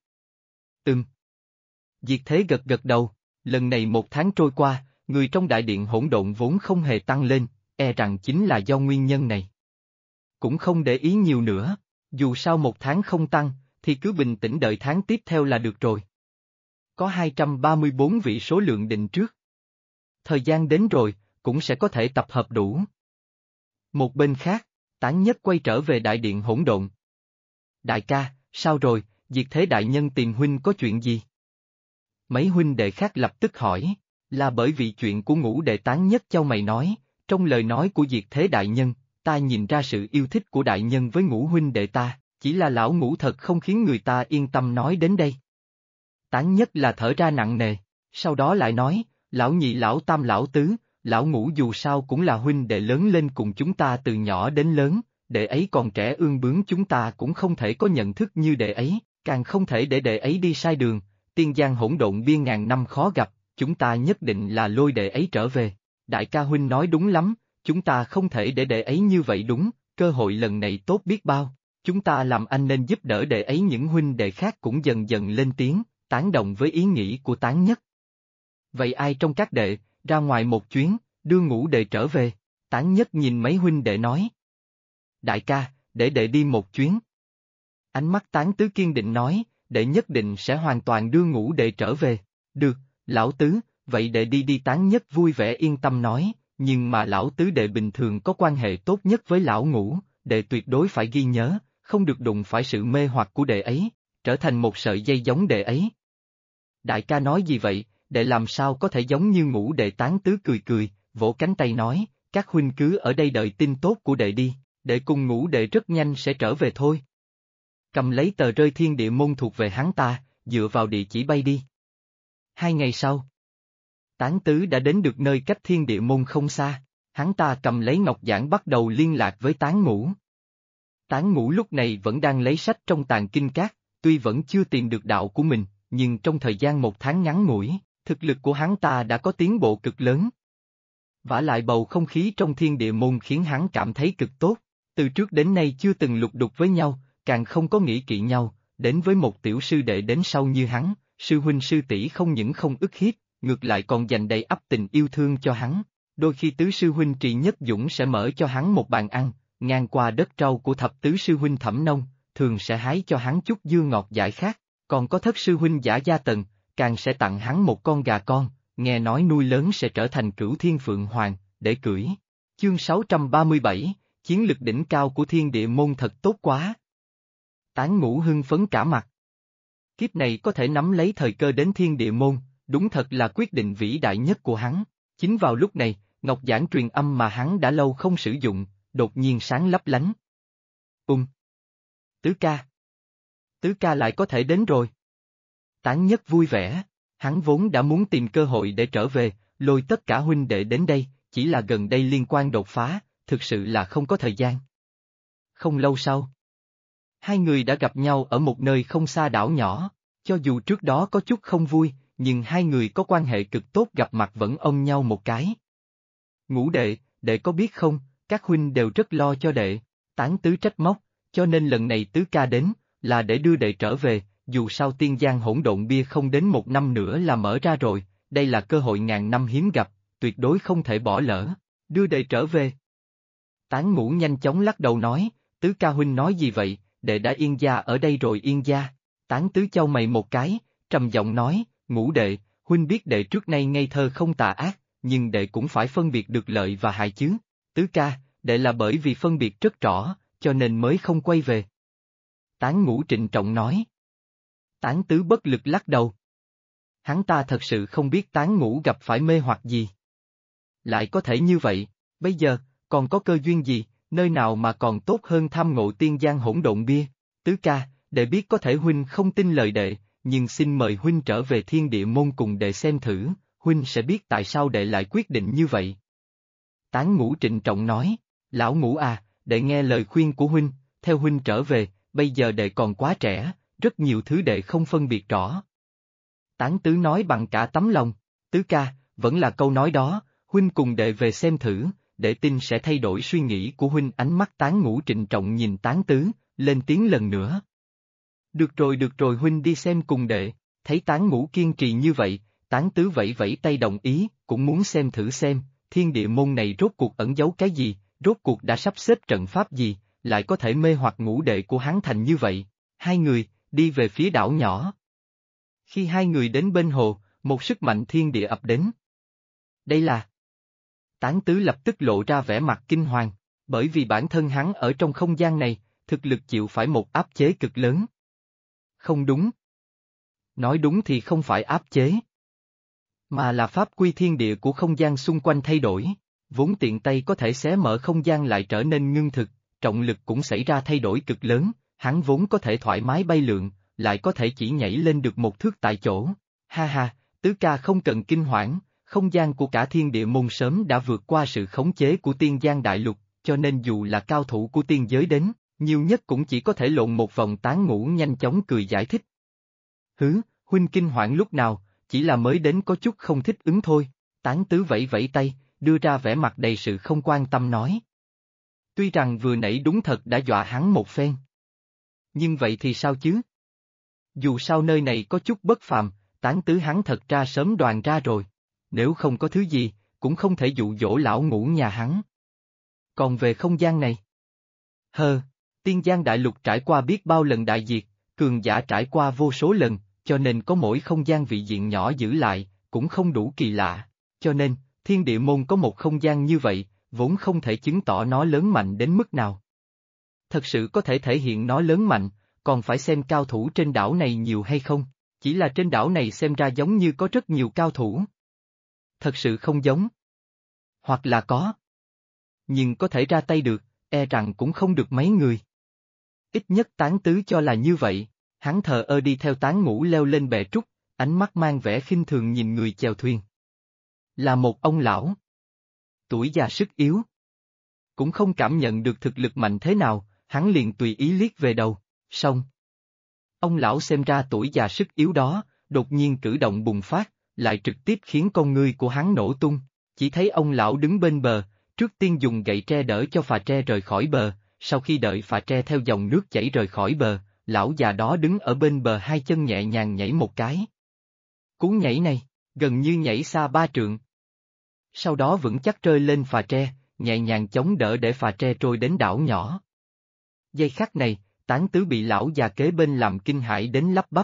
Diệt Thế gật gật đầu, lần này 1 tháng trôi qua, người trong đại điện hỗn độn vốn không hề tăng lên, e rằng chính là do nguyên nhân này. Cũng không để ý nhiều nữa, dù sao 1 tháng không tăng, thì cứ bình tĩnh đợi tháng tiếp theo là được rồi. Có 234 vị số lượng định trước. Thời gian đến rồi, cũng sẽ có thể tập hợp đủ. Một bên khác, Tán Nhất quay trở về đại điện hỗn độn. Đại ca, sao rồi, Diệt Thế đại nhân tìm huynh có chuyện gì? Mấy huynh đệ khác lập tức hỏi, là bởi vì chuyện của ngũ đệ. Tán Nhất chau mày nói, trong lời nói của Diệt Thế đại nhân, ta nhìn ra sự yêu thích của đại nhân với ngũ huynh đệ ta, chỉ là lão ngũ thật không khiến người ta yên tâm nói đến đây. Tán Nhất là thở ra nặng nề, sau đó lại nói, lão nhị lão tam lão tứ, lão ngũ dù sao cũng là huynh đệ lớn lên cùng chúng ta từ nhỏ đến lớn, đệ ấy còn trẻ ương bướng, chúng ta cũng không thể có nhận thức như đệ ấy, càng không thể để đệ ấy đi sai đường, tiên giang hỗn độn biên ngàn năm khó gặp, chúng ta nhất định là lôi đệ ấy trở về. Đại ca huynh nói đúng lắm, chúng ta không thể để đệ ấy như vậy đúng, cơ hội lần này tốt biết bao, chúng ta làm anh nên giúp đỡ đệ ấy. Những huynh đệ khác cũng dần dần lên tiếng, tán đồng với ý nghĩ của Tán Nhất. Vậy ai trong các đệ, ra ngoài một chuyến, đưa ngũ đệ trở về? Tán Nhất nhìn mấy huynh đệ nói. Đại ca, để đệ đi một chuyến. Ánh mắt Tán Tứ kiên định nói, đệ nhất định sẽ hoàn toàn đưa ngũ đệ trở về. Được, lão tứ, vậy đệ đi đi. Tán Nhất vui vẻ yên tâm nói, nhưng mà lão tứ đệ bình thường có quan hệ tốt nhất với lão ngũ, đệ tuyệt đối phải ghi nhớ, không được đụng phải sự mê hoặc của đệ ấy, trở thành một sợi dây giống đệ ấy. Đại ca nói gì vậy, đệ làm sao có thể giống như ngũ đệ? Tán Tứ cười cười, vỗ cánh tay nói, các huynh cứ ở đây đợi tin tốt của đệ đi, đệ cùng ngũ đệ rất nhanh sẽ trở về thôi. Cầm lấy tờ rơi thiên địa môn thuộc về hắn ta, dựa vào địa chỉ bay đi. 2 ngày sau, Tán Tứ đã đến được nơi cách thiên địa môn không xa, hắn ta cầm lấy ngọc giản bắt đầu liên lạc với Tán Ngũ. Tán Ngũ lúc này vẫn đang lấy sách trong tàng kinh các, tuy vẫn chưa tìm được đạo của mình, nhưng trong thời gian 1 tháng ngắn ngủi, thực lực của hắn ta đã có tiến bộ cực lớn. Vả lại bầu không khí trong thiên địa môn khiến hắn cảm thấy cực tốt, từ trước đến nay chưa từng lục đục với nhau, càng không có nghĩ kỵ nhau, đến với một tiểu sư đệ đến sau như hắn, sư huynh sư tỷ không những không ức hiếp, ngược lại còn dành đầy ắp tình yêu thương cho hắn. Đôi khi tứ sư huynh Trì Nhất Dũng sẽ mở cho hắn một bàn ăn, ngang qua đất rau của thập tứ sư huynh Thẩm Nông, thường sẽ hái cho hắn chút dưa ngọt dại khác, còn có thất sư huynh Giả Gia Tần, càng sẽ tặng hắn một con gà con, nghe nói nuôi lớn sẽ trở thành Cửu Thiên Phượng Hoàng, để cưỡi. Chương 637, chiến lực đỉnh cao của thiên địa môn thật tốt quá. Tán Ngũ hưng phấn cả mặt. Kiếp này có thể nắm lấy thời cơ đến thiên địa môn, đúng thật là quyết định vĩ đại nhất của hắn. Chính vào lúc này, ngọc giản truyền âm mà hắn đã lâu không sử dụng, đột nhiên sáng lấp lánh. Tứ ca. Tứ ca lại có thể đến rồi. Tán Nhất vui vẻ, hắn vốn đã muốn tìm cơ hội để trở về, lôi tất cả huynh đệ đến đây, chỉ là gần đây liên quan đột phá, thực sự là không có thời gian. Không lâu sau, hai người đã gặp nhau ở một nơi không xa đảo nhỏ, cho dù trước đó có chút không vui, nhưng hai người có quan hệ cực tốt, gặp mặt vẫn ôm nhau một cái. Ngũ đệ, đệ có biết không, các huynh đều rất lo cho đệ. Tán Tứ trách móc, cho nên lần này tứ ca đến, là để đưa đệ trở về, dù sao tiên giang hỗn độn bia không đến 1 năm nữa là mở ra rồi, đây là cơ hội ngàn năm hiếm gặp, tuyệt đối không thể bỏ lỡ, đưa đệ trở về. Tán Ngũ nhanh chóng lắc đầu nói, tứ ca huynh nói gì vậy, đệ đã yên gia ở đây rồi. Yên gia? Tán Tứ chau mày một cái, trầm giọng nói, Ngũ đệ, huynh biết đệ trước nay ngây thơ không tà ác, nhưng đệ cũng phải phân biệt được lợi và hại chứ. Tứ ca, đệ là bởi vì phân biệt rất rõ, cho nên mới không quay về. Tán Ngũ trịnh trọng nói. Tán Tứ bất lực lắc đầu. Hắn ta thật sự không biết Tán Ngũ gặp phải mê hoặc gì. Lại có thể như vậy, bây giờ, còn có cơ duyên gì, nơi nào mà còn tốt hơn tham ngộ tiên giang hỗn độn bia. Tứ ca, đệ biết có thể huynh không tin lời đệ, nhưng xin mời huynh trở về Thiên Địa môn cùng đệ xem thử, huynh sẽ biết tại sao đệ lại quyết định như vậy. Tán Ngũ trịnh trọng nói, lão Ngũ à, đệ nghe lời khuyên của huynh, theo huynh trở về, bây giờ đệ còn quá trẻ, rất nhiều thứ đệ không phân biệt rõ. Tán Tứ nói bằng cả tấm lòng, tứ ca, vẫn là câu nói đó, huynh cùng đệ về xem thử, đệ tin sẽ thay đổi suy nghĩ của huynh. Ánh mắt Tán Ngũ trịnh trọng nhìn Tán Tứ, lên tiếng lần nữa. Được rồi huynh đi xem cùng đệ, thấy Tán Ngũ kiên trì như vậy, Tán Tứ vẫy vẫy tay đồng ý, cũng muốn xem thử xem, thiên địa môn này rốt cuộc ẩn giấu cái gì, rốt cuộc đã sắp xếp trận pháp gì, lại có thể mê hoặc Ngũ đệ của hắn thành như vậy. Hai người, đi về phía đảo nhỏ. Khi hai người đến bên hồ, một sức mạnh thiên địa ập đến. Đây là... Tán Tứ lập tức lộ ra vẻ mặt kinh hoàng, bởi vì bản thân hắn ở trong không gian này, thực lực chịu phải một áp chế cực lớn. Không đúng. Nói đúng thì không phải áp chế, mà là pháp quy thiên địa của không gian xung quanh thay đổi, vốn tiện tay có thể xé mở không gian lại trở nên ngưng thực, trọng lực cũng xảy ra thay đổi cực lớn, hắn vốn có thể thoải mái bay lượn, lại có thể chỉ nhảy lên được một thước tại chỗ. Ha ha, Tứ ca không cần kinh hoảng, không gian của cả thiên địa môn sớm đã vượt qua sự khống chế của tiên giang đại lục, cho nên dù là cao thủ của tiên giới đến, nhiều nhất cũng chỉ có thể lộn một vòng. Tán Ngũ nhanh chóng cười giải thích. Huynh kinh hoảng lúc nào, chỉ là mới đến có chút không thích ứng thôi. Tán Tứ vẫy vẫy tay, đưa ra vẻ mặt đầy sự không quan tâm nói. Tuy rằng vừa nãy đúng thật đã dọa hắn một phen. Nhưng vậy thì sao chứ? Dù sao nơi này có chút bất phàm, Tán Tứ hắn thật ra sớm đoán ra rồi. Nếu không có thứ gì, cũng không thể dụ dỗ lão Ngũ nhà hắn. Còn về không gian này? Tiên giang đại lục trải qua biết bao lần đại diệt, cường giả trải qua vô số lần, cho nên có mỗi không gian vị diện nhỏ giữ lại, cũng không đủ kỳ lạ. Cho nên, thiên địa môn có một không gian như vậy, vốn không thể chứng tỏ nó lớn mạnh đến mức nào. Thật sự có thể thể hiện nó lớn mạnh, còn phải xem cao thủ trên đảo này nhiều hay không, chỉ là trên đảo này xem ra giống như có rất nhiều cao thủ. Thật sự không giống. Hoặc là có. Nhưng có thể ra tay được, e rằng cũng không được mấy người. Ít nhất Tán Tứ cho là như vậy, hắn thờ ơ đi theo Tán Ngũ leo lên bè trúc, ánh mắt mang vẻ khinh thường nhìn người chèo thuyền. Là một ông lão. Tuổi già sức yếu. Cũng không cảm nhận được thực lực mạnh thế nào, hắn liền tùy ý liếc về đầu, xong. Ông lão xem ra tuổi già sức yếu đó, đột nhiên cử động bùng phát, lại trực tiếp khiến con ngươi của hắn nổ tung, chỉ thấy ông lão đứng bên bờ, trước tiên dùng gậy tre đỡ cho phà tre rời khỏi bờ, sau khi đợi phà tre theo dòng nước chảy rời khỏi bờ, lão già đó đứng ở bên bờ hai chân nhẹ nhàng nhảy một cái. Cú nhảy này, gần như nhảy xa 3 trượng. Sau đó vững chắc rơi lên phà tre, nhẹ nhàng chống đỡ để phà tre trôi đến đảo nhỏ. Giây khắc này, Tán Tứ bị lão già kế bên làm kinh hãi đến lắp bắp.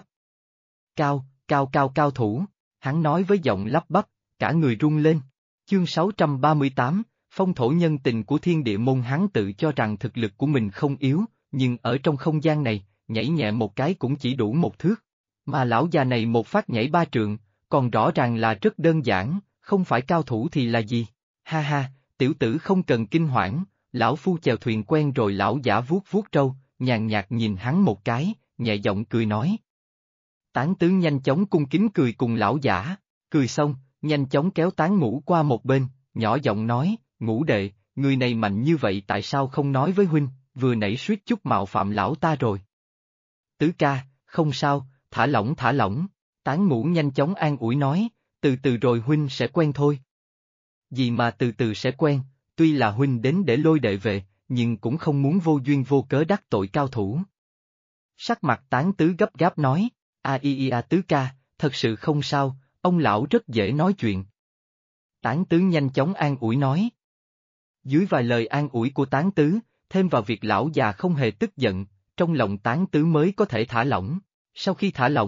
Cao thủ, hắn nói với giọng lắp bắp, cả người rung lên. Chương 638, phong thổ nhân tình của thiên địa môn. Hắn tự cho rằng thực lực của mình không yếu, nhưng ở trong không gian này, nhảy nhẹ một cái cũng chỉ đủ một thước. Mà lão già này một phát nhảy 3 trượng, còn rõ ràng là rất đơn giản, không phải cao thủ thì là gì? Ha ha, tiểu tử không cần kinh hoảng, lão phu chèo thuyền quen rồi. Lão giả vuốt vuốt râu, nhàn nhạt nhìn hắn một cái, nhẹ giọng cười nói. Tán Tứ nhanh chóng cung kính cười cùng lão giả, cười xong, nhanh chóng kéo Tán Ngũ qua một bên, nhỏ giọng nói, Ngũ đệ, người này mạnh như vậy tại sao không nói với huynh, vừa nãy suýt chút mạo phạm lão ta rồi. Tứ ca, không sao, thả lỏng, Tán Ngũ nhanh chóng an ủi nói, từ từ rồi huynh sẽ quen thôi. Gì mà từ từ sẽ quen, tuy là huynh đến để lôi đệ về, nhưng cũng không muốn vô duyên vô cớ đắc tội cao thủ. Sắc mặt Tán Tứ gấp gáp nói, Tứ ca, thật sự không sao, ông lão rất dễ nói chuyện. Tán Tứ nhanh chóng an ủi nói. Dưới vài lời an ủi của Tán Tứ, thêm vào việc lão già không hề tức giận, trong lòng Tán Tứ mới có thể thả lỏng. Sau khi thả lỏng,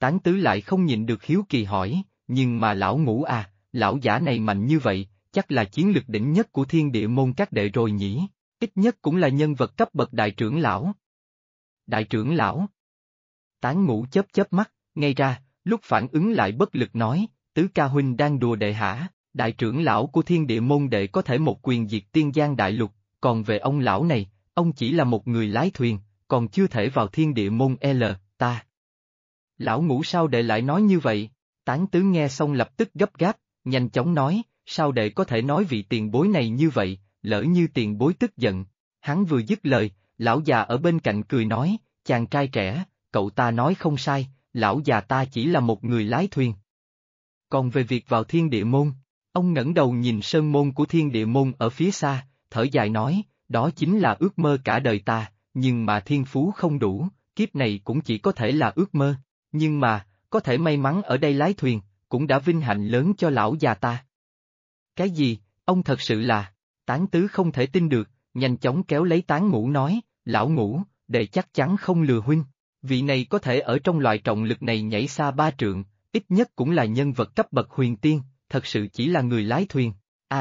Tán tứ lại không nhịn được hiếu kỳ hỏi, nhưng mà lão Ngũ à, lão giả này mạnh như vậy, chắc là chiến lực đỉnh nhất của thiên địa môn các đệ rồi nhỉ, ít nhất cũng là nhân vật cấp bậc đại trưởng lão. Đại trưởng lão. Tán Ngũ chớp chớp mắt, ngay ra, lúc phản ứng lại bất lực nói, Tứ ca huynh đang đùa đệ hả, đại trưởng lão của thiên địa môn đệ có thể một quyền diệt tiên giang đại lục, còn về ông lão này, ông chỉ là một người lái thuyền, còn chưa thể vào thiên địa môn ta. Lão Ngũ sao đệ lại nói như vậy? Tán tứ nghe xong lập tức gấp gáp, nhanh chóng nói, sao đệ có thể nói vị tiền bối này như vậy, lỡ như tiền bối tức giận. Hắn vừa dứt lời, lão già ở bên cạnh cười nói, chàng trai trẻ, cậu ta nói không sai, lão già ta chỉ là một người lái thuyền. Còn về việc vào thiên địa môn, ông ngẩng đầu nhìn sơn môn của thiên địa môn ở phía xa, thở dài nói, đó chính là ước mơ cả đời ta, nhưng mà thiên phú không đủ, kiếp này cũng chỉ có thể là ước mơ, nhưng mà, có thể may mắn ở đây lái thuyền, cũng đã vinh hạnh lớn cho lão già ta. Cái gì, ông thật sự là, Tán tứ không thể tin được, nhanh chóng kéo lấy Tán Ngũ nói, lão Ngũ, đệ chắc chắn không lừa huynh, vị này có thể ở trong loại trọng lực này nhảy xa 3 trượng, ít nhất cũng là nhân vật cấp bậc huyền tiên, thật sự chỉ là người lái thuyền.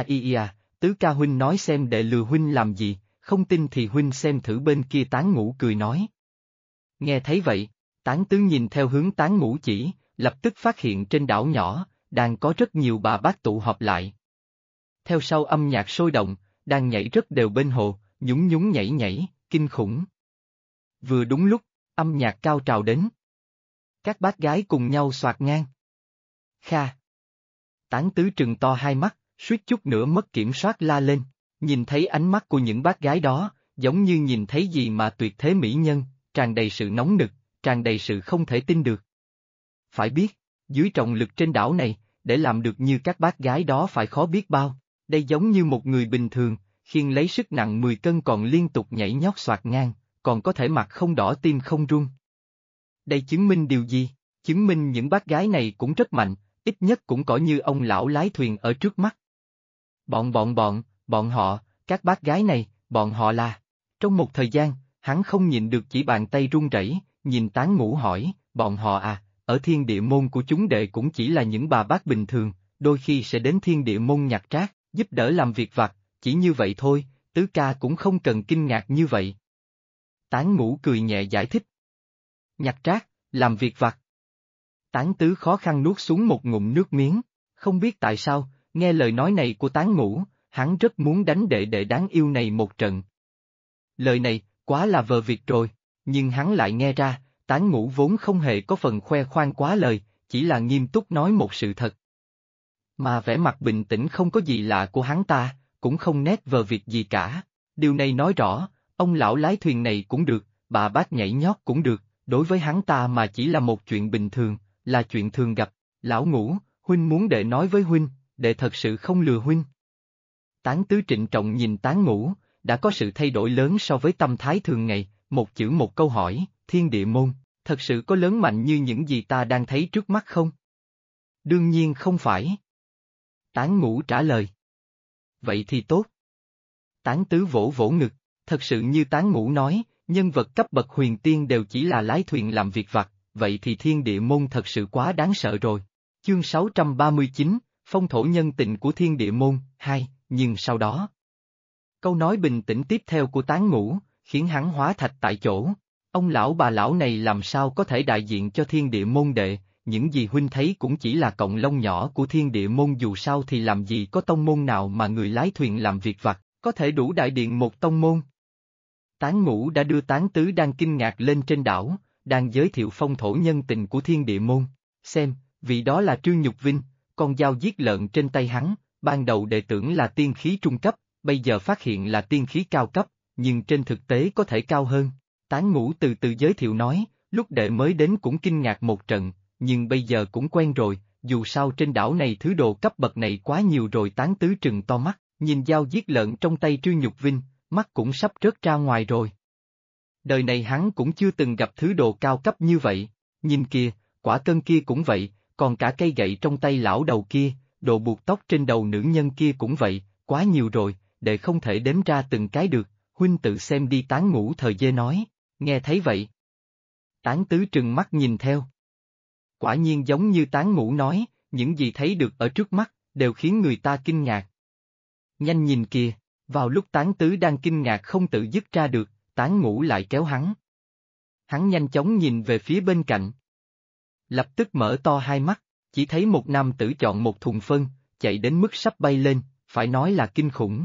Tứ ca huynh nói xem đệ lừa huynh làm gì, không tin thì huynh xem thử bên kia. Tán Ngũ cười nói. Nghe thấy vậy, Tán tứ nhìn theo hướng Tán Ngũ chỉ, lập tức phát hiện trên đảo nhỏ, đang có rất nhiều bà bác tụ họp lại. Theo sau âm nhạc sôi động, đang nhảy rất đều bên hồ, nhún nhún nhảy nhảy, kinh khủng. Vừa đúng lúc, âm nhạc cao trào đến. Các bác gái cùng nhau xoạc ngang. Kha. Tán tứ trừng to hai mắt, suýt chút nữa mất kiểm soát la lên, nhìn thấy ánh mắt của những bác gái đó, giống như nhìn thấy gì mà tuyệt thế mỹ nhân, tràn đầy sự nóng nực, tràn đầy sự không thể tin được. Phải biết, dưới trọng lực trên đảo này, để làm được như các bác gái đó phải khó biết bao, đây giống như một người bình thường, khiêng lấy sức nặng 10 cân còn liên tục nhảy nhót xoạc ngang, còn có thể mặt không đỏ tim không run. Đây chứng minh điều gì? Chứng minh những bác gái này cũng rất mạnh, ít nhất cũng có như ông lão lái thuyền ở trước mắt. Bọn họ, các bác gái này, bọn họ là... Trong một thời gian, hắn không nhịn được chỉ bàn tay run rẩy, nhìn Tán Ngũ hỏi, bọn họ à, ở thiên địa môn của chúng đệ cũng chỉ là những bà bác bình thường, đôi khi sẽ đến thiên địa môn nhặt rác, giúp đỡ làm việc vặt, chỉ như vậy thôi, tứ ca cũng không cần kinh ngạc như vậy. Tán Ngũ cười nhẹ giải thích. Nhặt rác, làm việc vặt. Tán tứ khó khăn nuốt xuống một ngụm nước miếng, không biết tại sao, nghe lời nói này của Tán Ngũ, hắn rất muốn đánh đệ đệ đáng yêu này một trận. Lời này, quá là vờ việc rồi, nhưng hắn lại nghe ra, Tán Ngũ vốn không hề có phần khoe khoang quá lời, chỉ là nghiêm túc nói một sự thật. Mà vẻ mặt bình tĩnh không có gì lạ của hắn ta, cũng không nét vờ việc gì cả, điều này nói rõ, ông lão lái thuyền này cũng được, bà bác nhảy nhót cũng được, đối với hắn ta mà chỉ là một chuyện bình thường, là chuyện thường gặp. Lão Ngũ, huynh muốn đệ nói với huynh, đệ thật sự không lừa huynh. Tán tứ trịnh trọng nhìn Tán Ngũ, đã có sự thay đổi lớn so với tâm thái thường ngày, một chữ một câu hỏi, thiên địa môn, thật sự có lớn mạnh như những gì ta đang thấy trước mắt không? Đương nhiên không phải. Tán Ngũ trả lời. Vậy thì tốt. Tán tứ vỗ vỗ ngực, thật sự như Tán Ngũ nói, nhân vật cấp bậc huyền tiên đều chỉ là lái thuyền làm việc vặt, vậy thì thiên địa môn thật sự quá đáng sợ rồi. Chương 639, phong thổ nhân tình của thiên địa môn, 2, nhưng sau đó. Câu nói bình tĩnh tiếp theo của Tán Ngũ, khiến hắn hóa thạch tại chỗ. Ông lão bà lão này làm sao có thể đại diện cho thiên địa môn đệ, những gì huynh thấy cũng chỉ là cọng lông nhỏ của thiên địa môn, dù sao thì làm gì có tông môn nào mà người lái thuyền làm việc vặt, có thể đủ đại diện một tông môn. Tán Ngũ đã đưa Tán tứ đang kinh ngạc lên trên đảo, đang giới thiệu phong thổ nhân tình của thiên địa môn. Xem, vị đó là Trương Nhục Vinh, con dao giết lợn trên tay hắn, ban đầu đệ tưởng là tiên khí trung cấp, bây giờ phát hiện là tiên khí cao cấp, nhưng trên thực tế có thể cao hơn. Tán Ngũ từ từ giới thiệu nói, lúc đệ mới đến cũng kinh ngạc một trận, nhưng bây giờ cũng quen rồi, dù sao trên đảo này thứ đồ cấp bậc này quá nhiều rồi. Tán tứ trừng to mắt, nhìn dao giết lợn trong tay Trương Nhục Vinh, mắt cũng sắp rớt ra ngoài rồi. Đời này hắn cũng chưa từng gặp thứ đồ cao cấp như vậy, nhìn kìa, quả cân kia cũng vậy, còn cả cây gậy trong tay lão đầu kia, đồ buộc tóc trên đầu nữ nhân kia cũng vậy, quá nhiều rồi, đệ không thể đếm ra từng cái được, huynh tự xem đi. Tán Ngũ thời dê nói, nghe thấy vậy. Tán tứ trừng mắt nhìn theo. Quả nhiên giống như Tán Ngũ nói, những gì thấy được ở trước mắt, đều khiến người ta kinh ngạc. Nhanh nhìn kìa, vào lúc Tán Tứ đang kinh ngạc không tự dứt ra được, Tán Ngũ lại kéo hắn. Hắn nhanh chóng nhìn về phía bên cạnh. Lập tức mở to hai mắt, chỉ thấy một nam tử chọn một thùng phân, chạy đến mức sắp bay lên, phải nói là kinh khủng.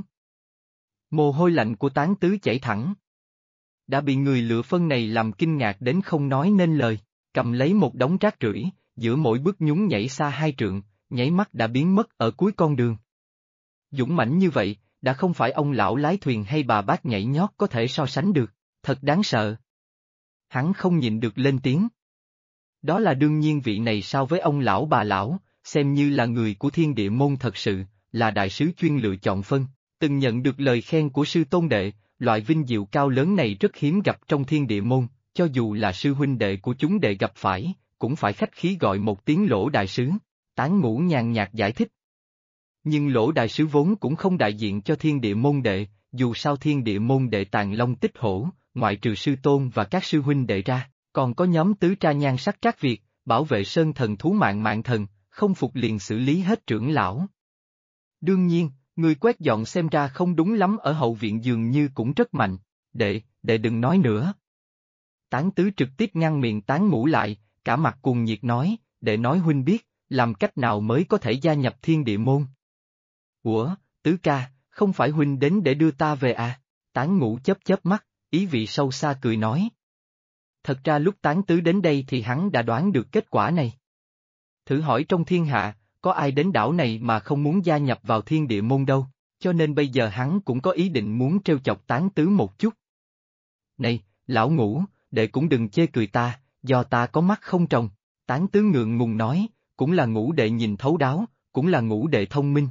Mồ hôi lạnh của Tán Tứ chảy thẳng. Đã bị người lựa phân này làm kinh ngạc đến không nói nên lời, cầm lấy một đống rác rưởi, giữa mỗi bước nhún nhảy xa 2 trượng, nháy mắt đã biến mất ở cuối con đường. Dũng mãnh như vậy, đã không phải ông lão lái thuyền hay bà bác nhảy nhót có thể so sánh được, thật đáng sợ. Hắn không nhịn được lên tiếng. Đó là đương nhiên, vị này so với ông lão bà lão, xem như là người của Thiên Địa Môn thật sự, là đại sứ chuyên lựa chọn phân, từng nhận được lời khen của sư tôn đệ, loại vinh diệu cao lớn này rất hiếm gặp trong Thiên Địa Môn, cho dù là sư huynh đệ của chúng đệ gặp phải, cũng phải khách khí gọi một tiếng Lỗ đại sứ. Tán Ngũ nhàn nhạt giải thích. Nhưng Lỗ đại sứ vốn cũng không đại diện cho Thiên Địa Môn đệ, dù sao Thiên Địa Môn đệ Tàng Long Tích Hổ, ngoại trừ sư tôn và các sư huynh đệ ra, còn có nhóm tứ tra nhan sắc Trác Việt, bảo vệ sơn thần thú mạng mạng thần, không phục liền xử lý hết trưởng lão. Đương nhiên, người quét dọn xem ra không đúng lắm ở hậu viện dường như cũng rất mạnh, đệ đừng nói nữa. Tán Tứ trực tiếp ngăn miệng Tán Ngũ lại, cả mặt cuồng nhiệt nói, đệ nói huynh biết, làm cách nào mới có thể gia nhập Thiên Địa Môn. Ủa, Tứ ca, không phải huynh đến để đưa ta về à? Tán Ngũ chớp chớp mắt, ý vị sâu xa cười nói. Thật ra lúc Tán Tứ đến đây thì hắn đã đoán được kết quả này. Thử hỏi trong thiên hạ, có ai đến đảo này mà không muốn gia nhập vào Thiên Địa Môn đâu, cho nên bây giờ hắn cũng có ý định muốn trêu chọc Tán Tứ một chút. Này, lão Ngũ, đệ cũng đừng chê cười ta, do ta có mắt không trồng. Tán Tứ ngượng ngùng nói, cũng là Ngũ đệ nhìn thấu đáo, cũng là Ngũ đệ thông minh.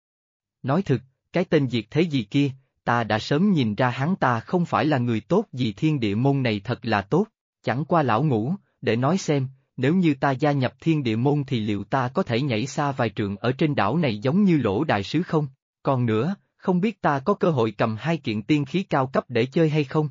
Nói thực, cái tên Diệt Thế gì kia, ta đã sớm nhìn ra hắn ta không phải là người tốt gì. Thiên Địa Môn này thật là tốt, chẳng qua lão Ngũ, để nói xem, nếu như ta gia nhập Thiên Địa Môn thì liệu ta có thể nhảy xa vài trượng ở trên đảo này giống như Lỗ đại sứ không? Còn nữa, không biết ta có cơ hội cầm 2 kiện tiên khí cao cấp để chơi hay không?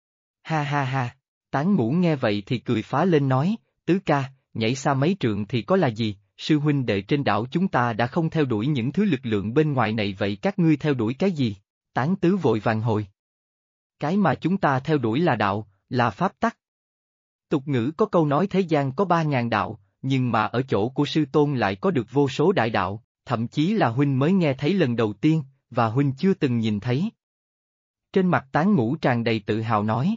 Ha ha ha, Tán Ngũ nghe vậy thì cười phá lên nói, Tứ ca, nhảy xa mấy trượng thì có là gì, sư huynh đệ trên đảo chúng ta đã không theo đuổi những thứ lực lượng bên ngoài này, vậy các ngươi theo đuổi cái gì? Tán Tứ vội vàng hồi. Cái mà chúng ta theo đuổi là đạo, là pháp tắc. Tục ngữ có câu nói thế gian có 3.000 đạo, nhưng mà ở chỗ của sư tôn lại có được vô số đại đạo, thậm chí là huynh mới nghe thấy lần đầu tiên, và huynh chưa từng nhìn thấy. Trên mặt Tán Ngũ tràn đầy tự hào nói.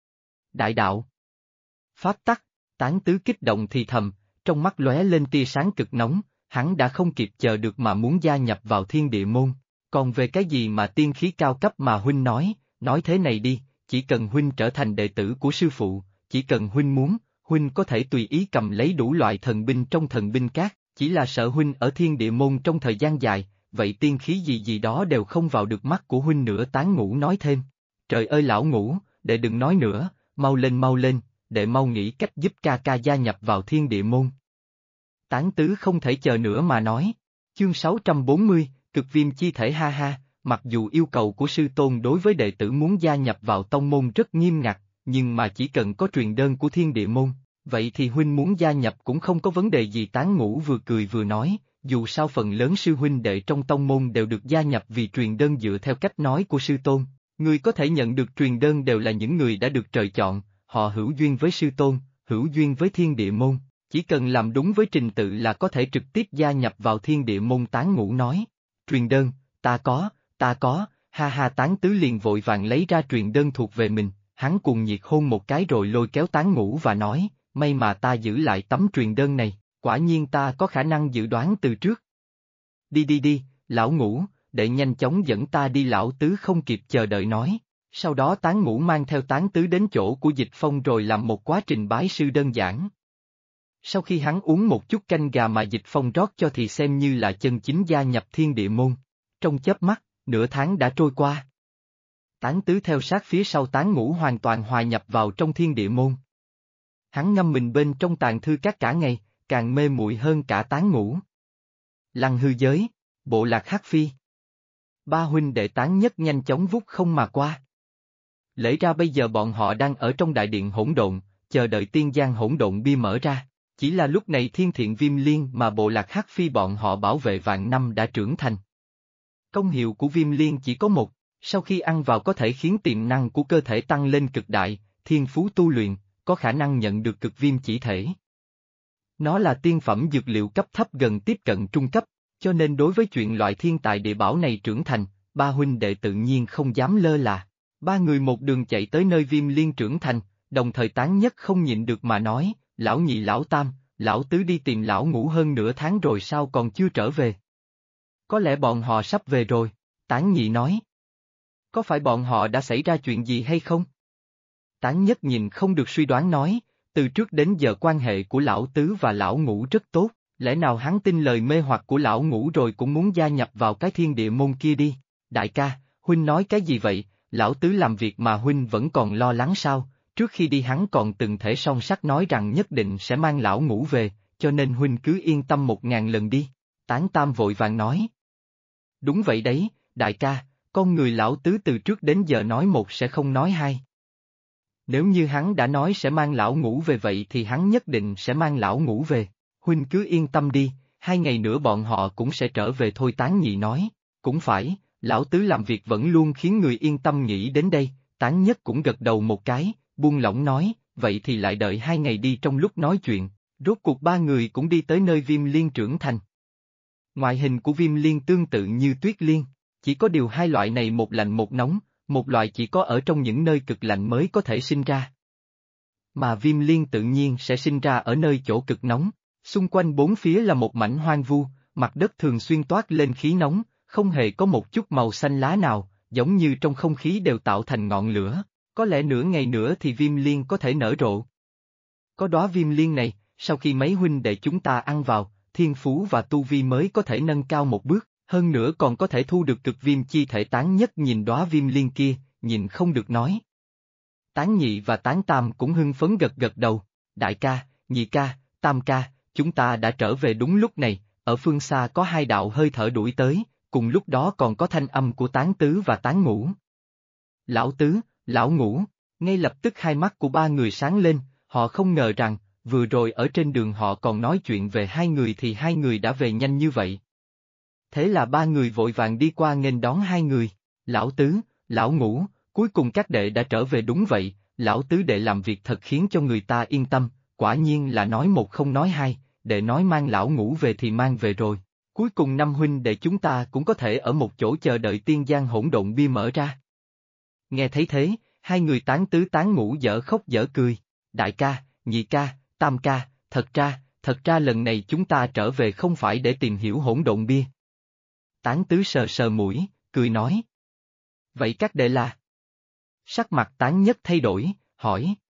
Đại đạo. Pháp tắc, Tán Tứ kích động thì thầm, trong mắt lóe lên tia sáng cực nóng, hắn đã không kịp chờ được mà muốn gia nhập vào Thiên Địa Môn. Còn về cái gì mà tiên khí cao cấp mà huynh nói thế này đi, chỉ cần huynh trở thành đệ tử của sư phụ, chỉ cần huynh muốn, huynh có thể tùy ý cầm lấy đủ loại thần binh trong thần binh các, chỉ là sợ huynh ở Thiên Địa Môn trong thời gian dài, vậy tiên khí gì đó đều không vào được mắt của huynh nữa. Tán Ngũ nói thêm. Trời ơi lão Ngũ, đệ đừng nói nữa, mau lên, đệ mau nghĩ cách giúp ca ca gia nhập vào Thiên Địa Môn. Tán Tứ không thể chờ nữa mà nói. Chương 640, Cực Viêm chi thể ha ha, mặc dù yêu cầu của sư tôn đối với đệ tử muốn gia nhập vào tông môn rất nghiêm ngặt, nhưng mà chỉ cần có truyền đơn của Thiên Địa Môn, vậy thì huynh muốn gia nhập cũng không có vấn đề gì. Tán Ngũ vừa cười vừa nói, dù sao phần lớn sư huynh đệ trong tông môn đều được gia nhập vì truyền đơn dựa theo cách nói của sư tôn, người có thể nhận được truyền đơn đều là những người đã được trời chọn, họ hữu duyên với sư tôn, hữu duyên với Thiên Địa Môn, chỉ cần làm đúng với trình tự là có thể trực tiếp gia nhập vào Thiên Địa Môn. Tán Ngũ nói, truyền đơn, ta có, ha ha. Tán Tứ liền vội vàng lấy ra truyền đơn thuộc về mình, hắn cuồng nhiệt hôn một cái rồi lôi kéo Tán Ngũ và nói, may mà ta giữ lại tấm truyền đơn này, quả nhiên ta có khả năng dự đoán từ trước. Đi, lão Ngũ, để nhanh chóng dẫn ta đi. Lão Tứ không kịp chờ đợi nói. Sau đó Tán Ngũ mang theo Tán Tứ đến chỗ của Dịch Phong rồi làm một quá trình bái sư đơn giản. Sau khi hắn uống một chút canh gà mà Dịch Phong rót cho thì xem như là chân chính gia nhập Thiên Địa Môn. Trong chớp mắt, nửa tháng đã trôi qua. Tán Tứ theo sát phía sau Tán Ngũ hoàn toàn hòa nhập vào trong Thiên Địa Môn. Hắn ngâm mình bên trong tàng thư các cả ngày, càng mê muội hơn cả Tán Ngũ. Lăng hư giới, bộ lạc Hắc Phi. Ba huynh đệ Tán Nhất nhanh chóng vút không mà qua. Lẽ ra bây giờ bọn họ đang ở trong đại điện hỗn độn, chờ đợi tiên giang hỗn độn bia mở ra. Chỉ là lúc này Thiên Thiện Viêm Liên mà bộ lạc Hắc Phi bọn họ bảo vệ vạn năm đã trưởng thành. Công hiệu của Viêm Liên chỉ có một, sau khi ăn vào có thể khiến tiềm năng của cơ thể tăng lên cực đại, thiên phú tu luyện, có khả năng nhận được cực viêm chỉ thể. Nó là tiên phẩm dược liệu cấp thấp gần tiếp cận trung cấp, cho nên đối với chuyện loại thiên tài địa bảo này trưởng thành, ba huynh đệ tự nhiên không dám lơ là. Ba người một đường chạy tới nơi Viêm Liên trưởng thành, đồng thời Tán Nhất không nhịn được mà nói, lão nhị lão tam, lão tứ đi tìm lão ngũ hơn nửa tháng rồi sao còn chưa trở về? Có lẽ bọn họ sắp về rồi, Tán nhị nói. Có phải bọn họ đã xảy ra chuyện gì hay không? Tán Nhất nhìn không được suy đoán nói, từ trước đến giờ quan hệ của lão tứ và lão ngũ rất tốt, lẽ nào hắn tin lời mê hoặc của lão ngũ rồi cũng muốn gia nhập vào cái thiên địa môn kia đi? Đại ca, huynh nói cái gì vậy, lão tứ làm việc mà huynh vẫn còn lo lắng sao? Trước khi đi hắn còn từng thể song sắt nói rằng nhất định sẽ mang lão ngũ về, cho nên huynh cứ yên tâm 1000 lần đi. Tán Tam vội vàng nói. Đúng vậy đấy, đại ca, con người lão tứ từ trước đến giờ nói một sẽ không nói hai. Nếu như hắn đã nói sẽ mang lão ngũ về vậy thì hắn nhất định sẽ mang lão ngũ về. Huynh cứ yên tâm đi, 2 ngày nữa bọn họ cũng sẽ trở về thôi. Tán nhị nói. Cũng phải, lão tứ làm việc vẫn luôn khiến người yên tâm nghĩ đến đây. Tán Nhất cũng gật đầu một cái, buông lỏng nói, vậy thì lại đợi 2 ngày đi. Trong lúc nói chuyện, rốt cuộc ba người cũng đi tới nơi Viêm Liên trưởng thành. Ngoại hình của Viêm Liên tương tự như Tuyết Liên, chỉ có điều hai loại này một lạnh một nóng, một loại chỉ có ở trong những nơi cực lạnh mới có thể sinh ra. Mà Viêm Liên tự nhiên sẽ sinh ra ở nơi chỗ cực nóng, xung quanh bốn phía là một mảnh hoang vu, mặt đất thường xuyên toát lên khí nóng, không hề có một chút màu xanh lá nào, giống như trong không khí đều tạo thành ngọn lửa, có lẽ nửa ngày nữa thì Viêm Liên có thể nở rộ. Có đóa Viêm Liên này, sau khi mấy huynh đệ chúng ta ăn vào, thiên phú và tu vi mới có thể nâng cao một bước, hơn nữa còn có thể thu được cực viêm chi thể. Tán Nhất nhìn đóa Viêm Liên kia, nhìn không được nói. Tán Nhị và Tán Tam cũng hưng phấn gật gật đầu, đại ca, nhị ca, tam ca, chúng ta đã trở về đúng lúc này, ở phương xa có hai đạo hơi thở đuổi tới, cùng lúc đó còn có thanh âm của Tán Tứ và Tán Ngũ. Lão Tứ, lão Ngũ, ngay lập tức hai mắt của ba người sáng lên, họ không ngờ rằng, vừa rồi ở trên đường họ còn nói chuyện về hai người thì hai người đã về nhanh như vậy. Thế là ba người vội vàng đi qua nghênh đón hai người, lão Tứ, lão Ngũ, cuối cùng các đệ đã trở về. Đúng vậy, lão Tứ đệ làm việc thật khiến cho người ta yên tâm, quả nhiên là nói một không nói hai, đệ nói mang lão Ngũ về thì mang về rồi. Cuối cùng năm huynh đệ chúng ta cũng có thể ở một chỗ chờ đợi tiên giang hỗn độn bia mở ra. Nghe thấy thế, hai người Tán Tứ Tán Ngũ dở khóc dở cười, đại ca, nhị ca, tam ca, thật ra lần này chúng ta trở về không phải để tìm hiểu hỗn độn bia. Tán Tứ sờ sờ mũi, cười nói. Vậy các đệ là? Sắc mặt Tán Nhất thay đổi, hỏi.